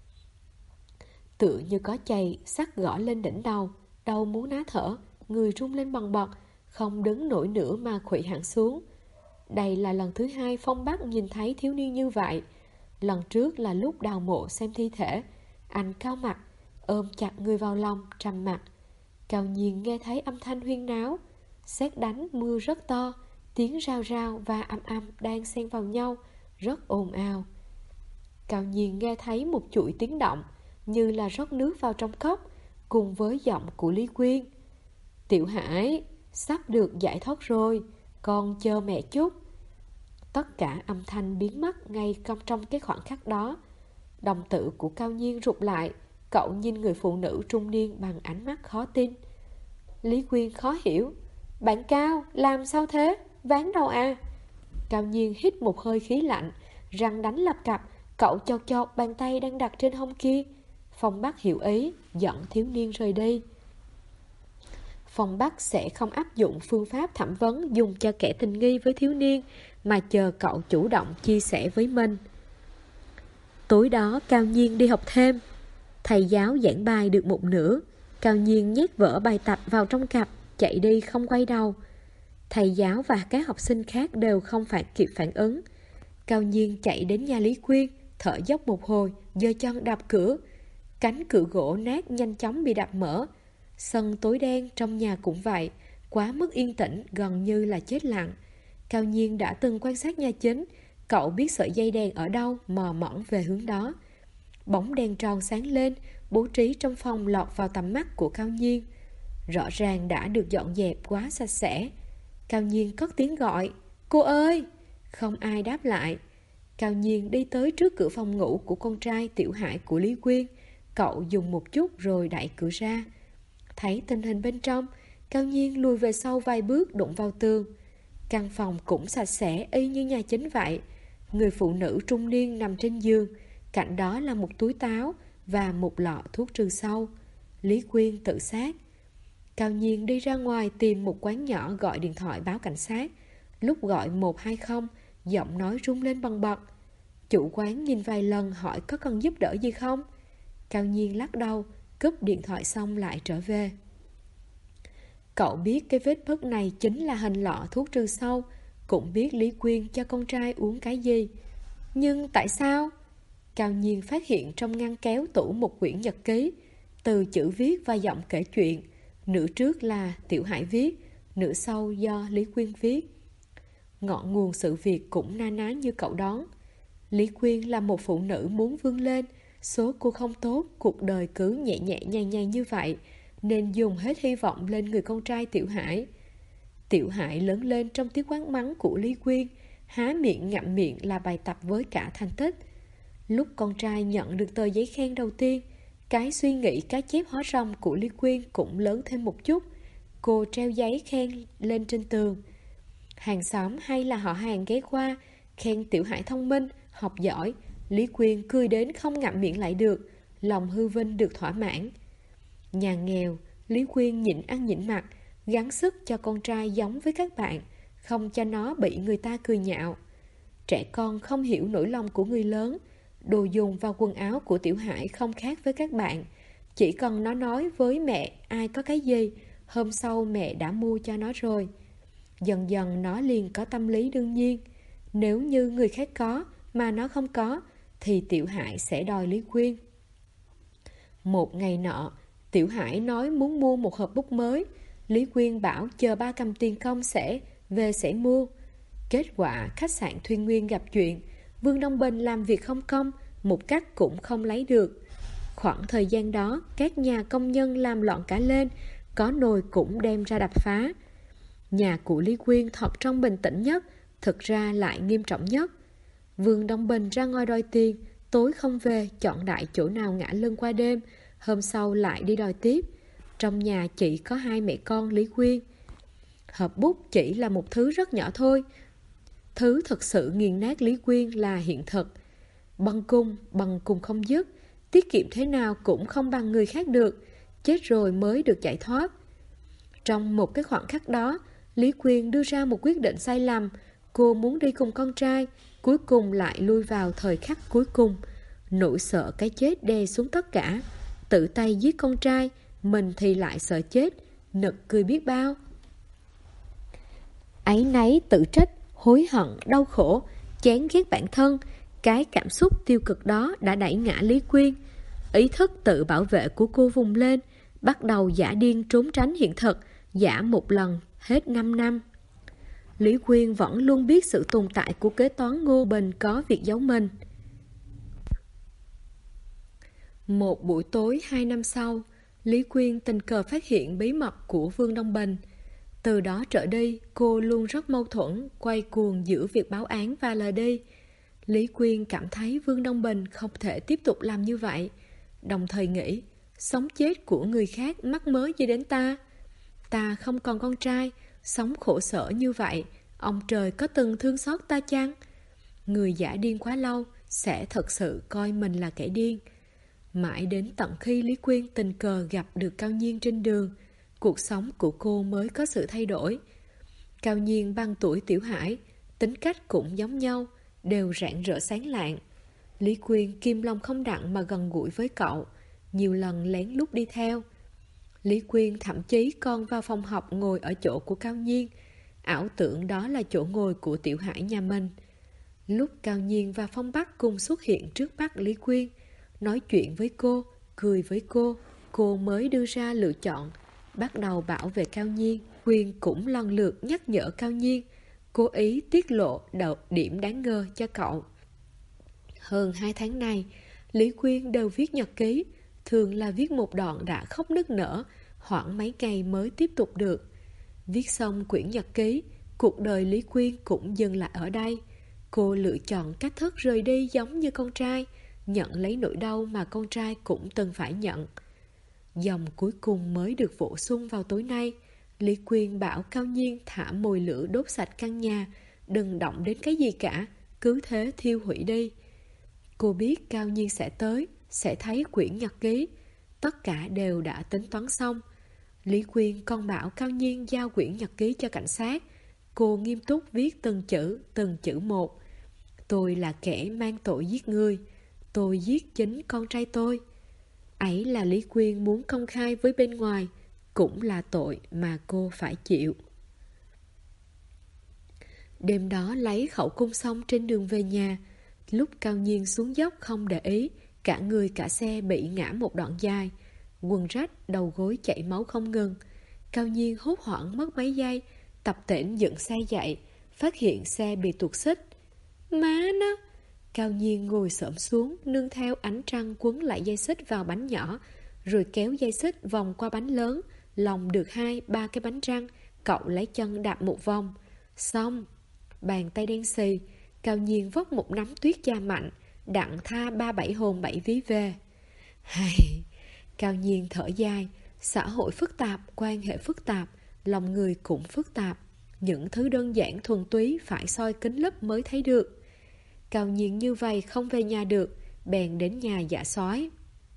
Tựa như có chày sắt gõ lên đỉnh đầu, đau muốn ná thở, người rung lên bần bật, không đứng nổi nữa mà khuỵu hẳn xuống. Đây là lần thứ 2 Phong Bắc nhìn thấy thiếu niên như vậy. Lần trước là lúc đào mộ xem thi thể. Anh cau mặt, ôm chặt người vào lòng, trầm mặt. Cao Nhiên nghe thấy âm thanh huyên náo. Sét đánh mưa rất to, tiếng rao rao và âm âm đang xen vào nhau, rất ồn ào. Cao Nhiên nghe thấy một chuỗi tiếng động, như là rót nước vào trong cốc, cùng với giọng của Lý Quyên. Tiểu Hải, sắp được giải thoát rồi, con chờ mẹ chút. Tất cả âm thanh biến mất ngay trong cái khoảnh khắc đó. Đồng tử của Cao Nhiên rụt lại. Cậu nhìn người phụ nữ trung niên bằng ánh mắt khó tin. Lý Quyên khó hiểu. Bạn Cao, làm sao thế? Ván đầu à? Cao Nhiên hít một hơi khí lạnh, răng đánh lập cập. Cậu chọt chọt bàn tay đang đặt trên hông kia. Phong Bắc hiểu ý, dẫn thiếu niên rời đi. Phong Bắc sẽ không áp dụng phương pháp thẩm vấn dùng cho kẻ tình nghi với thiếu niên, mà chờ cậu chủ động chia sẻ với mình. Tối đó Cao Nhiên đi học thêm. Thầy giáo giảng bài được một nửa, Cao Nhiên nhét vở bài tập vào trong cặp, chạy đi không quay đầu. Thầy giáo và các học sinh khác đều không kịp phản ứng. Cao Nhiên chạy đến nhà Lý Quyên, thở dốc một hồi, giơ chân đạp cửa. Cánh cửa gỗ nát nhanh chóng bị đập mở. Sân tối đen, trong nhà cũng vậy, quá mức yên tĩnh, gần như là chết lặng. Cao Nhiên đã từng quan sát nhà chính, cậu biết sợi dây đèn ở đâu, mò mẫm về hướng đó. Bóng đèn tròn sáng lên, bố trí trong phòng lọt vào tầm mắt của Cao Nhiên. Rõ ràng đã được dọn dẹp quá sạch sẽ. Cao Nhiên cất tiếng gọi, cô ơi! Không ai đáp lại. Cao Nhiên đi tới trước cửa phòng ngủ của con trai Tiểu Hải của Lý Quyên. Cậu dùng một chút rồi đẩy cửa ra. Thấy tình hình bên trong, Cao Nhiên lùi về sau vài bước, đụng vào tường. Căn phòng cũng sạch sẽ y như nhà chính vậy. Người phụ nữ trung niên nằm trên giường, cạnh đó là một túi táo và một lọ thuốc trừ sâu. Lý Quyên tự sát. Cao Nhiên đi ra ngoài tìm một quán nhỏ gọi điện thoại báo cảnh sát. Lúc gọi 120, giọng nói rung lên bần bật. Chủ quán nhìn vài lần hỏi có cần giúp đỡ gì không. Cao Nhiên lắc đầu, cúp điện thoại xong lại trở về. Cậu biết cái vết bớt này chính là hình lọ thuốc trừ sâu, cũng biết Lý Quyên cho con trai uống cái gì. Nhưng tại sao? Cao Nhiên phát hiện trong ngăn kéo tủ một quyển nhật ký, từ chữ viết và giọng kể chuyện. Nửa trước là Tiểu Hải viết, nửa sau do Lý Quyên viết. Ngọn nguồn sự việc cũng na ná như cậu đoán. Lý Quyên là một phụ nữ muốn vươn lên, số cô không tốt, cuộc đời cứ nhẹ nhẹ nhàng nhàng như vậy, nên dùng hết hy vọng lên người con trai Tiểu Hải. Tiểu Hải lớn lên trong tiếng quán mắng của Lý Quyên, há miệng ngậm miệng là bài tập với cả thành tích. Lúc con trai nhận được tờ giấy khen đầu tiên, cái suy nghĩ cá chép hóa rồng của Lý Quyên cũng lớn thêm một chút. Cô treo giấy khen lên trên tường. Hàng xóm hay là họ hàng ghé qua, khen Tiểu Hải thông minh, học giỏi. Lý Quyên cười đến không ngậm miệng lại được, lòng hư vinh được thỏa mãn. Nhà nghèo, Lý Quyên nhịn ăn nhịn mặc, gắng sức cho con trai giống với các bạn, không cho nó bị người ta cười nhạo. Trẻ con không hiểu nỗi lòng của người lớn. Đồ dùng và quần áo của Tiểu Hải không khác với các bạn. Chỉ cần nó nói với mẹ ai có cái gì, hôm sau mẹ đã mua cho nó rồi. Dần dần nó liền có tâm lý đương nhiên. Nếu như người khác có mà nó không có, thì Tiểu Hải sẽ đòi Lý Quyên. Một ngày nọ, Tiểu Hải nói muốn mua một hộp bút mới. Lý Quyên bảo chờ ba cầm tiền công sẽ mua. Kết quả khách sạn Thuyên Nguyên gặp chuyện. Vương Đông Bình làm việc không công, một cách cũng không lấy được. Khoảng thời gian đó, các nhà công nhân làm loạn cả lên, có nồi cũng đem ra đập phá. Nhà của Lý Quyên thật trong bình tĩnh nhất, thực ra lại nghiêm trọng nhất. Vương Đông Bình ra ngoài đòi tiền, tối không về, chọn đại chỗ nào ngã lưng qua đêm, hôm sau lại đi đòi tiếp. Trong nhà chỉ có hai mẹ con Lý Quyên. Hộp bút chỉ là một thứ rất nhỏ thôi. Thứ thực sự nghiền nát Lý Quyên là hiện thực. Bằng cùng không dứt, tiết kiệm thế nào cũng không bằng người khác được, chết rồi mới được giải thoát. Trong một cái khoảnh khắc đó, Lý Quyên đưa ra một quyết định sai lầm. Cô muốn đi cùng con trai, cuối cùng lại lui vào thời khắc cuối cùng. Nỗi sợ cái chết đè xuống tất cả. Tự tay giết con trai, mình thì lại sợ chết, nực cười biết bao. Áy náy, tự trách, hối hận, đau khổ, chán ghét bản thân. Cái cảm xúc tiêu cực đó đã đẩy ngã Lý Quyên. Ý thức tự bảo vệ của cô vùng lên, bắt đầu giả điên trốn tránh hiện thực, giả một lần hết 5 năm. Lý Quyên vẫn luôn biết sự tồn tại của kế toán Ngô Bình có việc giấu mình. Một buổi tối 2 năm sau, Lý Quyên tình cờ phát hiện bí mật của Vương Đông Bình. Từ đó trở đi, cô luôn rất mâu thuẫn, quay cuồng giữa việc báo án và lời đi. Lý Quyên cảm thấy Vương Đông Bình không thể tiếp tục làm như vậy, đồng thời nghĩ, sống chết của người khác mắc mớ gì đến ta. Ta không còn con trai, sống khổ sở như vậy, ông trời có từng thương xót ta chăng? Người giả điên quá lâu sẽ thật sự coi mình là kẻ điên. Mãi đến tận khi Lý Quyên tình cờ gặp được Cao Nhiên trên đường, cuộc sống của cô mới có sự thay đổi. Cao Nhiên bằng tuổi Tiểu Hải, tính cách cũng giống nhau, đều rạng rỡ sáng lạng. Lý Quyên kim lòng không đặng mà gần gũi với cậu, nhiều lần lén lút đi theo. Lý Quyên thậm chí còn vào phòng học ngồi ở chỗ của Cao Nhiên, ảo tưởng đó là chỗ ngồi của Tiểu Hải nhà mình. Lúc Cao Nhiên và Phong Bắc cùng xuất hiện trước mắt Lý Quyên, nói chuyện với cô, cười với cô mới đưa ra lựa chọn, bắt đầu bảo vệ Cao Nhiên. Quyên cũng lần lượt nhắc nhở Cao Nhiên, cố ý tiết lộ điểm đáng ngờ cho cậu. Hơn 2 tháng nay, Lý Quyên đều viết nhật ký, thường là viết một đoạn đã khóc nức nở, hoãn mấy ngày mới tiếp tục được. Viết xong quyển nhật ký, cuộc đời Lý Quyên cũng dừng lại ở đây. Cô lựa chọn cách thức rời đi giống như con trai, nhận lấy nỗi đau mà con trai cũng từng phải nhận. Dòng cuối cùng mới được bổ sung vào tối nay. Lý Quyên bảo Cao Nhiên thả mồi lửa đốt sạch căn nhà, đừng động đến cái gì cả, cứ thế thiêu hủy đi. Cô biết Cao Nhiên sẽ tới, sẽ thấy quyển nhật ký. Tất cả đều đã tính toán xong. Lý Quyên còn bảo Cao Nhiên giao quyển nhật ký cho cảnh sát. Cô nghiêm túc viết từng chữ một. Tôi là kẻ mang tội giết người. Tôi giết chính con trai tôi. Ấy là Lý Quyên muốn công khai với bên ngoài, cũng là tội mà cô phải chịu. Đêm đó lấy khẩu cung xong trên đường về nhà, lúc Cao Nhiên xuống dốc không để ý, cả người cả xe bị ngã một đoạn dài, quần rách, đầu gối chảy máu không ngừng. Cao Nhiên hốt hoảng mất mấy giây, tập tễnh dựng xe dậy, phát hiện xe bị tuột xích. Má nó! Cao Nhiên ngồi xổm xuống, nương theo ánh trăng quấn lại dây xích vào bánh nhỏ, rồi kéo dây xích vòng qua bánh lớn, lòng được 2-3 cái bánh răng, cậu lấy chân đạp một vòng. Xong! Bàn tay đen xì, Cao Nhiên vốc một nắm tuyết da mạnh, đặng tha 3-7 hồn 7 ví về. Hài! Cao Nhiên thở dài, xã hội phức tạp, quan hệ phức tạp, lòng người cũng phức tạp. Những thứ đơn giản thuần túy phải soi kính lúp mới thấy được. Cao Nhiên như vậy không về nhà được, bèn đến nhà Dạ Sói.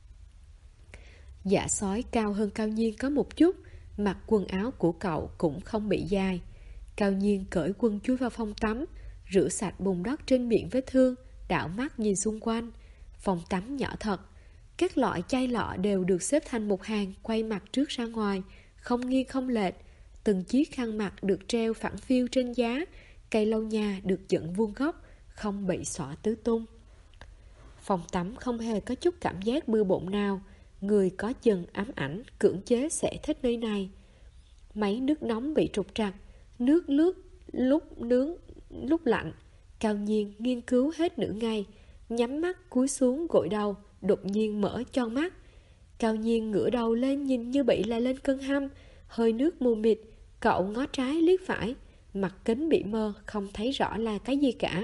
Dạ Sói cao hơn Cao Nhiên có một chút, mặc quần áo của cậu cũng không bị dài. Cao Nhiên cởi quân chui vào phòng tắm, rửa sạch bùn đất trên miệng vết thương, đảo mắt nhìn xung quanh. Phòng tắm nhỏ thật. Các loại chai lọ đều được xếp thành một hàng, quay mặt trước ra ngoài, không nghiêng không lệch. Từng chiếc khăn mặt được treo phẳng phiu trên giá, cây lau nhà được dựng vuông góc, không bị xõa tứ tung. Phòng tắm không hề có chút cảm giác bừa bộn nào. Người có chừng ám ảnh cưỡng chế sẽ thích nơi này. Máy nước nóng bị trục trặc, nước lướt lúc nướng lúc lạnh. Cao Nhiên nghiên cứu hết nửa ngày, nhắm mắt cúi xuống gội đầu, đột nhiên mở tròn mắt. Cao Nhiên ngửa đầu lên nhìn như bị la lên cơn hăm, hơi nước mù mịt. Cậu ngó trái liếc phải, mặt kính bị mờ, không thấy rõ là cái gì cả.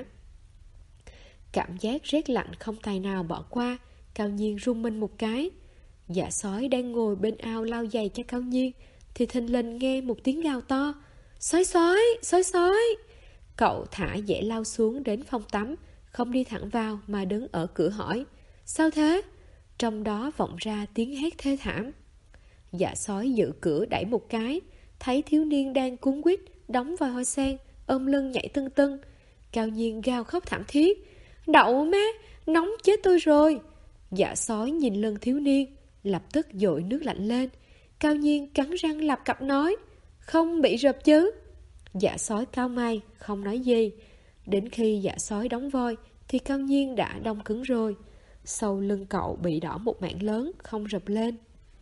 Cảm giác rét lạnh không tài nào bỏ qua. Cao Nhiên run mình một cái. Dạ sói đang ngồi bên ao lau giày cho Cao Nhiên thì thình lình nghe một tiếng gào to. Sói sói, sói sói. Cậu thả dẻ lau xuống đến phòng tắm, không đi thẳng vào mà đứng ở cửa hỏi. Sao thế? Trong đó vọng ra tiếng hét thê thảm. Dạ sói giữ cửa đẩy một cái, thấy thiếu niên đang cuống quýt đóng vai hoa sen, ôm lưng nhảy tưng tưng. Cao Nhiên gào khóc thảm thiết. Đậu má, nóng chết tôi rồi. Dạ sói nhìn lưng thiếu niên, lập tức dội nước lạnh lên. Cao Nhiên cắn răng lập cập nói. Không bị rợp chứ? Dạ sói cau mày, không nói gì. Đến khi dạ sói đóng voi thì Cao Nhiên đã đông cứng rồi. Sau lưng cậu bị đỏ một mảng lớn, không rợp lên.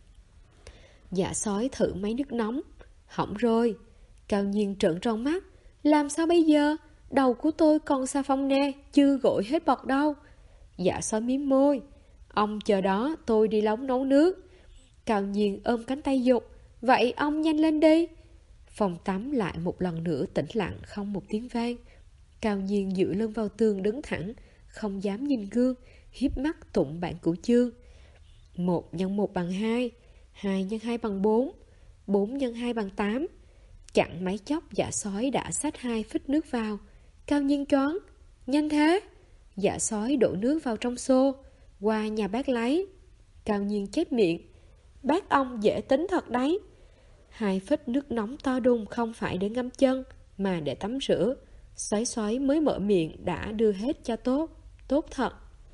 Dạ sói thử máy nước nóng. Hỏng rồi. Cao Nhiên trợn tròn mắt. Làm sao bây giờ? Đầu của tôi còn xà phòng nè, chưa gội hết bọt đâu. Dạ sói mím môi. Ông chờ đó, tôi đi lóng nấu nước. Cao Nhiên ôm cánh tay giục. Vậy ông nhanh lên đi. Phòng tắm lại một lần nữa tĩnh lặng, không một tiếng vang. Cao Nhiên dựa lưng vào tường đứng thẳng, không dám nhìn gương, hiếp mắt tụng bản cửu chương. 1 x 1 bằng 2, 2 x 2 bằng 4, 4 x 2 bằng 8. Chẳng mấy chốc dạ sói đã xách 2 phích nước vào. Cao Nhiên choáng. Nhanh thế. Dạ sói đổ nước vào trong xô. Qua nhà bác lấy. Cao Nhiên chép miệng. Bác ông dễ tính thật đấy. 2 phích nước nóng to đùng không phải để ngâm chân, mà để tắm rửa. Sói sói mới mở miệng đã đưa hết cho tốt. Tốt thật.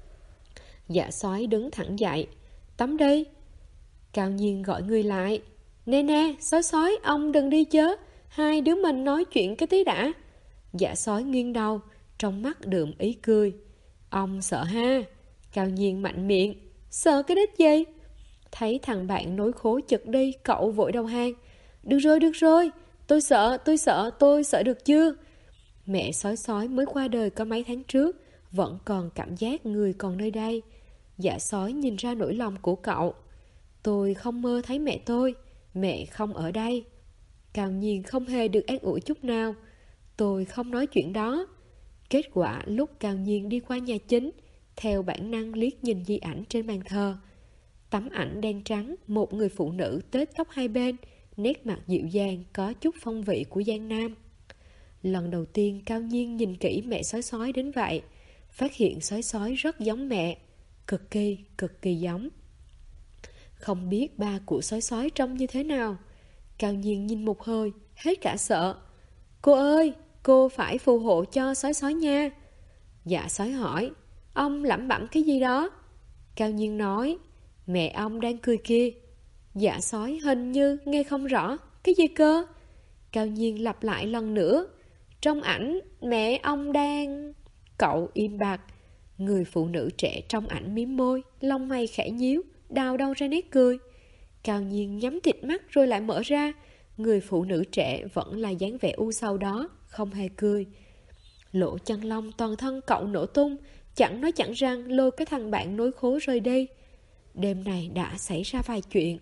Dạ sói đứng thẳng dậy. Tắm đi. Cao Nhiên gọi người lại. Nè nè, sói sói, ông đừng đi chớ. Hai đứa mình nói chuyện cái tí đã. Dạ sói nghiêng đầu, trong mắt đượm ý cười. Ông sợ ha? Cao Nhiên mạnh miệng. Sợ cái đít gì? Thấy thằng bạn nối khố chực đi, cậu vội đầu hàng. Được rồi, tôi sợ được chưa? Mẹ sói sói mới qua đời có mấy tháng trước, vẫn còn cảm giác người còn nơi đây. Dạ sói nhìn ra nỗi lòng của cậu. Tôi không mơ thấy mẹ tôi, mẹ không ở đây. Cao Nhiên không hề được an ủi chút nào. Tôi không nói chuyện đó. Kết quả lúc Cao Nhiên đi qua nhà chính, theo bản năng liếc nhìn di ảnh trên bàn thờ. Tấm ảnh đen trắng, một người phụ nữ tết tóc hai bên, nét mặt dịu dàng, có chút phong vị của Giang Nam. Lần đầu tiên Cao Nhiên nhìn kỹ mẹ sói sói đến vậy, phát hiện sói sói rất giống mẹ, cực kỳ giống. Không biết ba của sói sói trông như thế nào. Cao Nhiên nhìn một hơi, hết cả sợ. Cô ơi, cô phải phù hộ cho sói sói nha. Dạ sói hỏi, ông lẩm bẩm cái gì đó? Cao Nhiên nói, mẹ ông đang cười kia. Dạ sói hình như nghe không rõ. Cái gì cơ? Cao Nhiên lặp lại lần nữa. Trong ảnh mẹ ông đang... Cậu im bặt. Người phụ nữ trẻ trong ảnh mím môi, lông mày khẽ nhíu, đào đâu ra nét cười. Cao Nhiên nhắm tịt mắt rồi lại mở ra. Người phụ nữ trẻ vẫn là dáng vẻ u sầu đó, không hề cười. Lỗ chân lông toàn thân cậu nổ tung, chẳng nói chẳng rằng lôi cái thằng bạn nối khố rời đi. Đêm này đã xảy ra vài chuyện.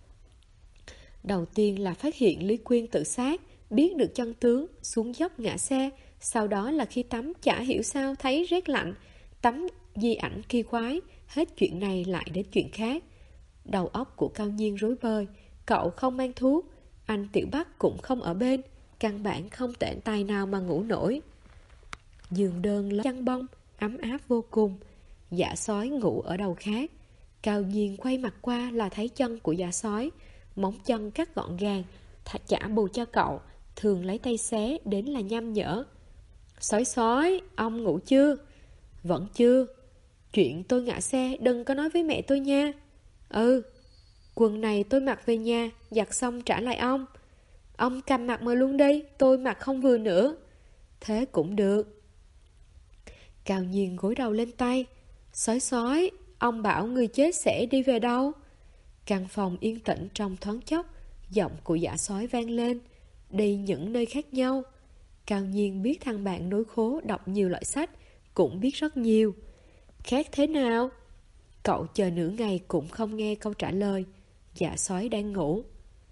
Đầu tiên là phát hiện Lý Quyên tự sát, biết được chân tướng, xuống dốc ngã xe. Sau đó là khi tắm chả hiểu sao thấy rét lạnh, tắm di ảnh kỳ quái. Hết chuyện này lại đến chuyện khác. Đầu óc của Cao Nhiên rối bời. Cậu không mang thuốc, anh Tiểu Bắc cũng không ở bên, căn bản không tệ tài nào mà ngủ nổi. Giường đơn lót chăn bông, ấm áp vô cùng. Dạ sói ngủ ở đầu khác. Cao Nhiên quay mặt qua là thấy chân của dạ sói. Móng chân cắt gọn gàng, chả bù cho cậu, thường lấy tay xé đến là nham nhở. Sói sói, ông ngủ chưa? Vẫn chưa. Chuyện tôi ngã xe đừng có nói với mẹ tôi nha. Ừ. Quần này tôi mặc về nhà, giặt xong trả lại ông. Ông cầm mặc mà luôn đi, tôi mặc không vừa nữa. Thế cũng được. Cao Nhiên gối đầu lên tay. Sói sói, ông bảo người chết sẽ đi về đâu? Căn phòng yên tĩnh trong thoáng chốc, giọng của dã sói vang lên. Đi những nơi khác nhau. Cao Nhiên biết thằng bạn nối khố đọc nhiều loại sách, cũng biết rất nhiều. Khác thế nào? Cậu chờ nửa ngày cũng không nghe câu trả lời. Dã sói đang ngủ.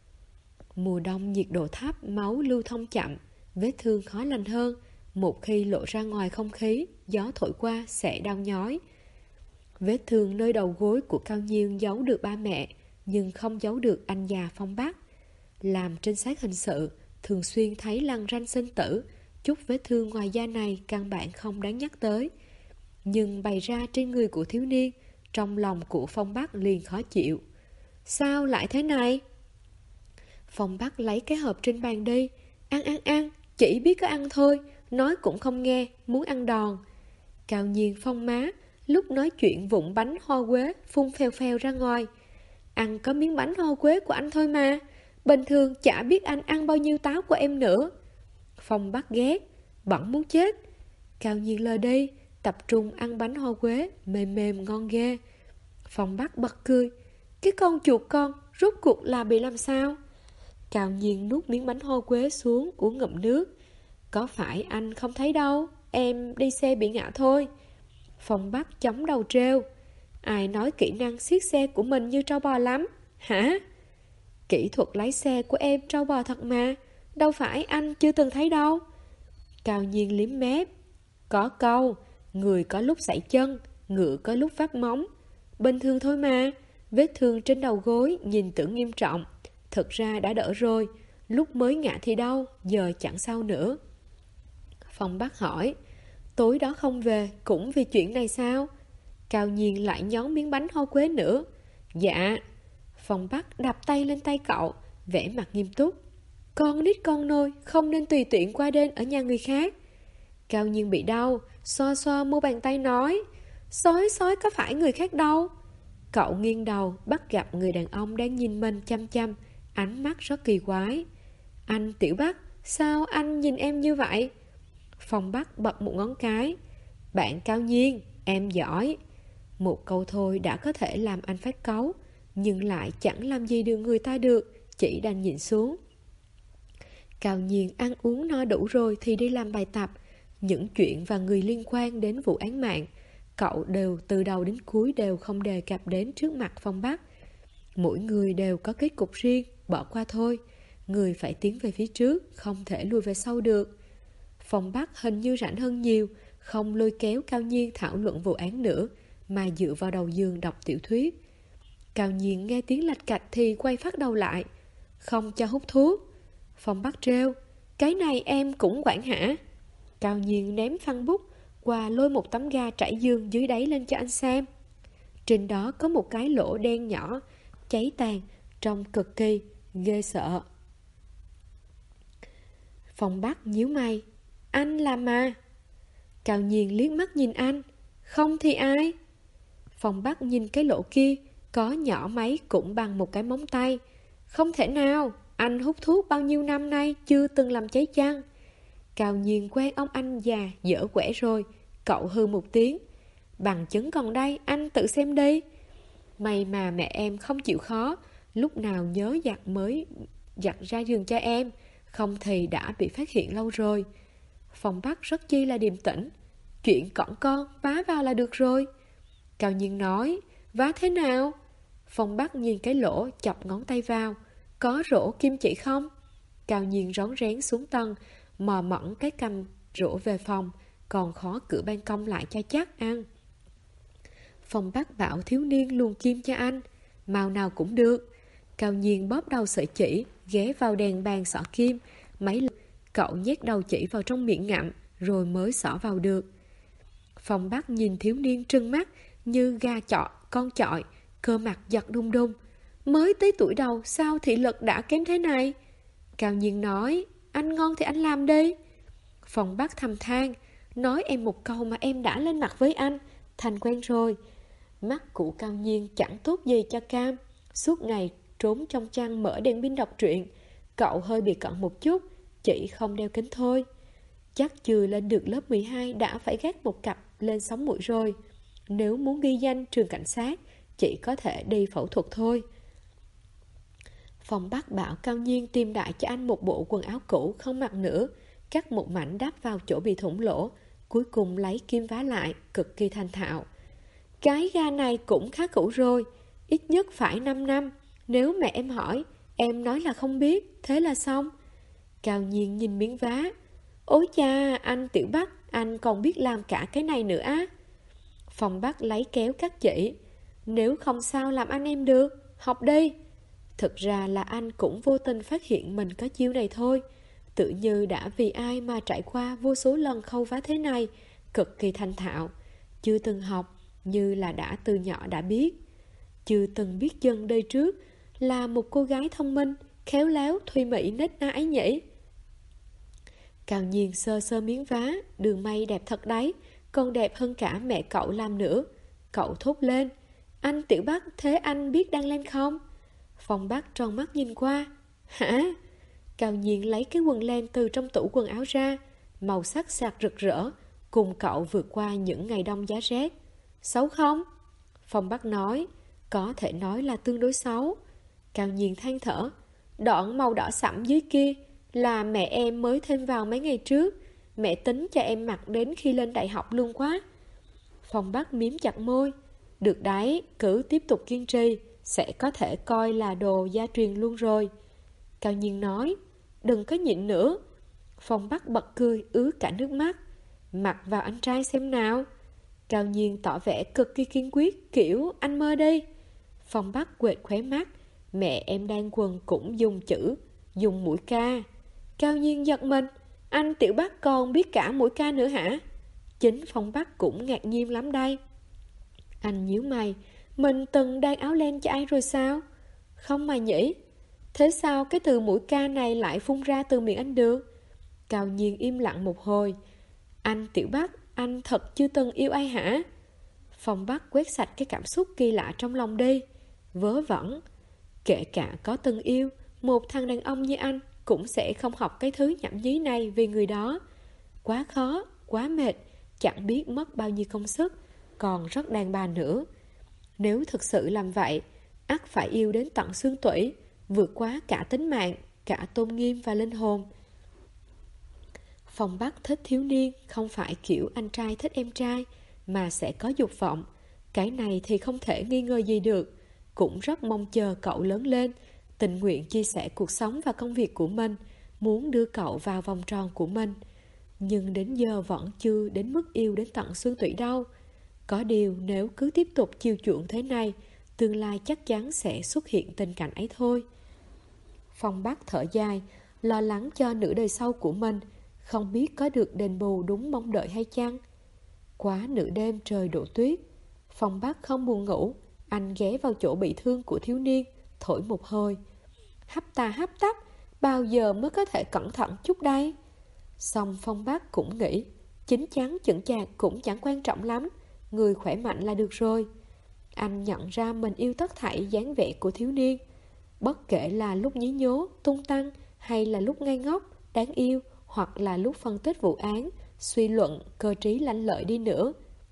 Mùa đông nhiệt độ thấp, máu lưu thông chậm, vết thương khó lành hơn. Một khi lộ ra ngoài không khí, gió thổi qua sẽ đau nhói. Vết thương nơi đầu gối của Cao Nhiên giấu được ba mẹ, nhưng không giấu được anh già Phong Bắc. Làm trinh sát hình sự, thường xuyên thấy lằn ranh sinh tử, chút vết thương ngoài da này căn bản không đáng nhắc tới. Nhưng bày ra trên người của thiếu niên, trong lòng của Phong Bắc liền khó chịu. Sao lại thế này? Phong Bắc lấy cái hộp trên bàn đi. Ăn, chỉ biết có ăn thôi, nói cũng không nghe, muốn ăn đòn. Cao Nhiên phong má, lúc nói chuyện vụn bánh hoa quế phun phèo phèo ra ngoài. Ăn có miếng bánh hoa quế của anh thôi mà, bình thường chả biết anh ăn bao nhiêu táo của em nữa. Phong Bắc ghét, bẩn muốn chết. Cao Nhiên lờ đi, tập trung ăn bánh hoa quế, mềm mềm ngon ghê. Phong Bắc bật cười. Cái con chuột con, rốt cuộc là bị làm sao? Cao Nhiên nuốt miếng bánh hoa quế xuống, uống ngụm nước. Có phải anh không thấy đâu, em đi xe bị ngã thôi. Phong Bắc chống đầu trêu. Ai nói kỹ năng siết xe của mình như trâu bò lắm, hả? Kỹ thuật lái xe của em trâu bò thật mà, đâu phải anh chưa từng thấy đâu. Cao Nhiên liếm mép. Có câu, người có lúc sảy chân, ngựa có lúc vác móng. Bình thường thôi mà, vết thương trên đầu gối nhìn tưởng nghiêm trọng, thực ra đã đỡ rồi. Lúc mới ngã thì đâu, giờ chẳng sao nữa. Phong Bắc hỏi, tối đó không về cũng vì chuyện này sao? Cao Nhiên lại nhón miếng bánh hoa quế nữa. Dạ. Phong Bắc đập tay lên tay cậu, vẻ mặt nghiêm túc. Con nít con nôi không nên tùy tiện qua đêm ở nhà người khác. Cao Nhiên bị đau, xoa xoa mu bàn tay nói, sói sói có phải người khác đâu. Cậu nghiêng đầu bắt gặp người đàn ông đang nhìn mình chăm chăm, ánh mắt rất kỳ quái. Anh Tiểu Bắc, sao anh nhìn em như vậy? Phong Bắc bật một ngón cái. Bạn Cao Nhiên, em giỏi. Một câu thôi đã có thể làm anh phát cáu, nhưng lại chẳng làm gì được người ta được, chỉ đành nhịn xuống. Cao Nhiên ăn uống no đủ rồi thì đi làm bài tập. Những chuyện và người liên quan đến vụ án mạng, cậu đều từ đầu đến cuối đều không đề cập đến trước mặt Phong Bắc. Mỗi người đều có kết cục riêng, bỏ qua thôi. Người phải tiến về phía trước, không thể lùi về sau được. Phong Bắc hình như rảnh hơn nhiều, không lôi kéo Cao Nhiên thảo luận vụ án nữa, mà dựa vào đầu giường đọc tiểu thuyết. Cao Nhiên nghe tiếng lạch cạch thì quay phát đầu lại. Không cho hút thuốc. Phong Bắc trêu, cái này em cũng quản hả? Cao Nhiên ném phăng bút qua lôi một tấm ga trải giường dưới đáy lên cho anh xem. Trên đó có một cái lỗ đen nhỏ, cháy tàn, trông cực kỳ ghê sợ. Phong Bắc nhíu mày. Anh làm mà. Cao Nhiên liếc mắt nhìn anh. Không thì ai? Phong Bắc nhìn cái lỗ kia, có nhỏ mấy cũng bằng một cái móng tay. Không thể nào, anh hút thuốc bao nhiêu năm nay chưa từng làm cháy chăng? Cao Nhiên quen ông anh già dở quẻ rồi, cậu hư một tiếng. Bằng chứng còn đây, anh tự xem đi. May mà mẹ em không chịu khó, lúc nào nhớ giặt ra giường cho em, không thì đã bị phát hiện lâu rồi. Phong Bắc rất chi là điềm tĩnh. Chuyện cỏn con vá vào là được rồi. Cao Nhiên nói, vá thế nào? Phong Bắc nhìn cái lỗ, chọc ngón tay vào. Có rổ kim chỉ không? Cao Nhiên rón rén xuống tầng, mò mẫm cái cầm rổ về phòng, còn khó cửa ban công lại cho chắc ăn. Phong Bắc bảo thiếu niên luồn kim cho anh, màu nào cũng được. Cao Nhiên bóp đầu sợi chỉ, ghé vào đèn bàn xỏ kim. Mấy lần cậu nhét đầu chỉ vào trong miệng ngậm, rồi mới xỏ vào được. Phong Bắc nhìn thiếu niên trừng mắt như gà chọi, con chọi, cơ mặt giật đung đung. Mới tới tuổi đầu sao thị lực đã kém thế này? Cao Nhiên nói, Anh ngon thì anh làm đi. Phong Bắc thầm than, nói em một câu mà em đã lên mặt với anh, thành quen rồi. Mắt của Cao Nhiên chẳng tốt gì cho Cam, suốt ngày trốn trong chăn mở đèn pin đọc truyện. Cậu hơi bị cận một chút, chỉ không đeo kính thôi. Chắc chưa lên được lớp 12 đã phải gác một cặp lên sống mũi rồi. Nếu muốn ghi danh trường cảnh sát, chỉ có thể đi phẫu thuật thôi. Phong Bắc bảo Cao Nhiên tìm đại cho anh một bộ quần áo cũ không mặc nữa, cắt một mảnh đắp vào chỗ bị thủng lỗ, cuối cùng lấy kim vá lại, cực kỳ thành thạo. Cái ga này cũng khá cũ rồi, ít nhất phải 5 năm. Nếu mẹ em hỏi, em nói là không biết, thế là xong. Cao Nhiên nhìn miếng vá. Ôi cha, anh Tiểu Bắc, anh còn biết làm cả cái này nữa á? Phong Bắc lấy kéo cắt chỉ. Nếu không sao làm anh em được, học đi. Thực ra là anh cũng vô tình phát hiện mình có chiêu này thôi. Tự như đã vì ai mà trải qua vô số lần khâu vá thế này, cực kỳ thành thạo. Chưa từng học, như là đã từ nhỏ đã biết. Chưa từng biết chân đời trước, là một cô gái thông minh, khéo léo, thùy mị nết na ấy nhỉ. Cao Nhiên sơ sơ miếng vá, đường may đẹp thật đấy, còn đẹp hơn cả mẹ cậu làm nữa. Cậu thốt lên, anh Tiểu Bắc, thế anh biết đăng lên không? Phong Bắc tròn mắt nhìn qua. Hả? Cao Nhiên lấy cái quần len từ trong tủ quần áo ra, màu sắc sặc rực rỡ, cùng cậu vượt qua những ngày đông giá rét. Xấu không? Phong Bắc nói, có thể nói là tương đối xấu. Cao Nhiên than thở, đoạn màu đỏ sẫm dưới kia là mẹ em mới thêm vào mấy ngày trước. Mẹ tính cho em mặc đến khi lên đại học luôn quá. Phong Bắc miếm chặt môi. Được đấy, cứ tiếp tục kiên trì, sẽ có thể coi là đồ gia truyền luôn rồi. Cao Nhiên nói, đừng có nhịn nữa. Phong Bắc bật cười ứa cả nước mắt. Mặc vào anh trai xem nào. Cao Nhiên tỏ vẻ cực kỳ kiên quyết, kiểu anh mơ đi. Phong Bắc quệt khóe mắt. Mẹ em đan quần cũng dùng chữ, dùng mũi ca. Cao Nhiên giật mình, anh Tiểu Bắc còn biết cả mũi ca nữa hả? Chính Phong Bắc cũng ngạc nhiên lắm đây. Anh nhíu mày, mình từng đan áo len cho ai rồi sao? Không mà nhỉ. Thế sao cái từ mũi ca này lại phun ra từ miệng anh được? Cao Nhiên im lặng một hồi. Anh Tiểu Bắc, anh thật chưa từng yêu ai hả? Phong Bắc quét sạch cái cảm xúc kỳ lạ trong lòng đi. Vớ vẩn. Kể cả có từng yêu, một thằng đàn ông như anh cũng sẽ không học cái thứ nhảm nhí này vì người đó. Quá khó, quá mệt, chẳng biết mất bao nhiêu công sức, còn rất đàn bà nữa. Nếu thực sự làm vậy, ắt phải yêu đến tận xương tủy, vượt quá cả tính mạng, cả tôn nghiêm và linh hồn. Phong Bắc thích thiếu niên không phải kiểu anh trai thích em trai, mà sẽ có dục vọng. Cái này thì không thể nghi ngờ gì được. Cũng rất mong chờ cậu lớn lên, tình nguyện chia sẻ cuộc sống và công việc của mình, muốn đưa cậu vào vòng tròn của mình. Nhưng đến giờ vẫn chưa đến mức yêu đến tận xương tủy đâu. Có điều nếu cứ tiếp tục chiều chuộng thế này, tương lai chắc chắn sẽ xuất hiện tình cảnh ấy thôi. Phong Bắc thở dài, lo lắng cho nửa đời sau của mình, không biết có được đền bù đúng mong đợi hay chăng. Quá nửa đêm trời đổ tuyết, Phong Bắc không buồn ngủ. Anh ghé vào chỗ bị thương của thiếu niên, thổi một hơi. Hấp ta hấp tấp, bao giờ mới có thể cẩn thận chút đây? Xong Phong Bắc cũng nghĩ, chín chắn chững chạc cũng chẳng quan trọng lắm, người khỏe mạnh là được rồi. Anh nhận ra mình yêu tất thảy dáng vẻ của thiếu niên. Bất kể là lúc nhí nhố, tung tăng, hay là lúc ngây ngốc, đáng yêu, hoặc là lúc phân tích vụ án, suy luận, cơ trí lanh lợi đi nữa.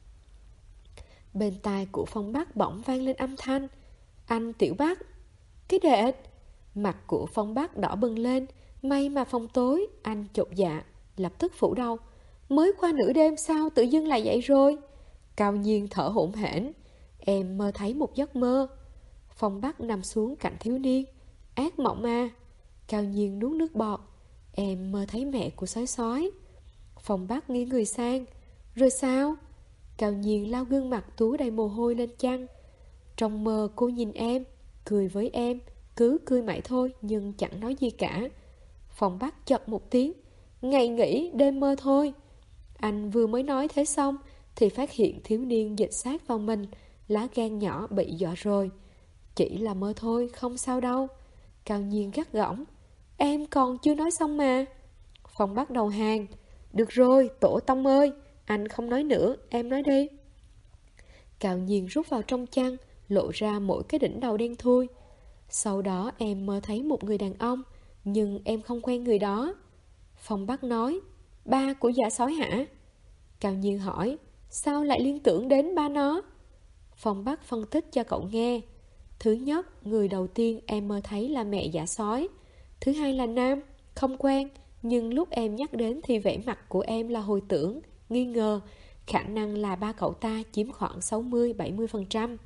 Bên tai của Phong Bắc bỗng vang lên âm thanh, anh Tiểu Bắc. Cái đệt. Mặt của Phong Bắc đỏ bừng lên. May mà phòng tối. Anh chột dạ, lập tức phủ đầu. Mới qua nửa đêm sao tự dưng lại dậy rồi? Cao Nhiên thở hổn hển. Em mơ thấy một giấc mơ. Phong Bắc nằm xuống cạnh thiếu niên. Ác mộng à? Cao Nhiên nuốt nước bọt. Em mơ thấy mẹ của sói sói. Phong Bắc nghiêng người sang. Rồi sao? Cao Nhiên lau gương mặt túa đầy mồ hôi lên chăn. Trong mơ cô nhìn em, cười với em, cứ cười mãi thôi nhưng chẳng nói gì cả. Phong Bắc chật một tiếng. Ngày nghỉ đêm mơ thôi. Anh vừa mới nói thế xong thì phát hiện thiếu niên dịch sát vào mình, lá gan nhỏ bị dọa rồi. Chỉ là mơ thôi, không sao đâu. Cao Nhiên gắt gỏng. Em còn chưa nói xong mà. Phong bắt đầu hàng. Được rồi, tổ tông ơi, anh không nói nữa, em nói đi. Cao Nhiên rút vào trong chăn, lộ ra mỗi cái đỉnh đầu đen thui. Sau đó em mơ thấy một người đàn ông, nhưng em không quen người đó. Phong Bắc nói, ba của Dạ Sói hả? Cao Nhiên hỏi, sao lại liên tưởng đến ba nó? Phong Bắc phân tích cho cậu nghe. Thứ nhất, người đầu tiên em mơ thấy là mẹ Dạ Sói. Thứ hai là nam, không quen, nhưng lúc em nhắc đến thì vẻ mặt của em là hồi tưởng, nghi ngờ, khả năng là ba cậu ta chiếm khoảng 60-70%.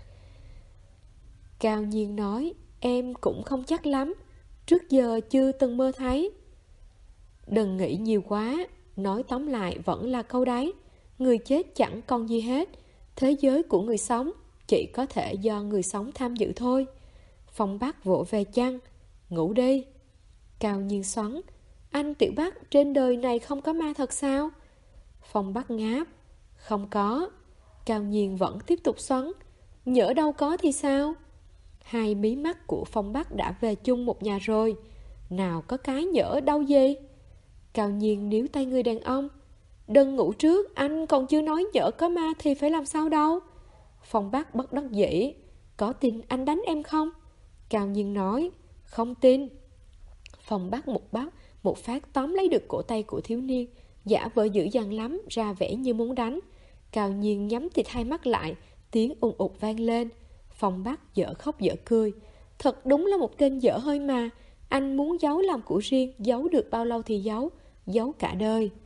Cao Nhiên nói, em cũng không chắc lắm, trước giờ chưa từng mơ thấy. Đừng nghĩ nhiều quá, nói tóm lại vẫn là câu đấy. Người chết chẳng còn gì hết, thế giới của người sống chỉ có thể do người sống tham dự thôi. Phong Bắc vỗ về chăn, ngủ đi. Cao Nhiên xoắn, anh Tiểu Bắc, trên đời này không có ma thật sao? Phong Bắc ngáp, không có. Cao Nhiên vẫn tiếp tục xoắn, nhỡ đâu có thì sao? Hai mí mắt của Phong Bắc đã về chung một nhà rồi, nào có cái nhỡ đâu gì. Cao Nhiên níu tay người đàn ông, đừng ngủ trước, anh còn chưa nói nhỡ có ma thì phải làm sao đâu. Phong Bắc bất đắc dĩ, có tin anh đánh em không? Cao Nhiên nói, không tin. Phong Bắc một phát tóm lấy được cổ tay của thiếu niên, giả vờ dữ dằn lắm, ra vẻ như muốn đánh. Cao Nhiên nhắm tịt hai mắt lại, tiếng ùng ục vang lên. Phong Bắc dở khóc dở cười, thật đúng là một tên dở hơi mà. Anh muốn giấu làm của riêng, giấu được bao lâu thì giấu, giấu cả đời.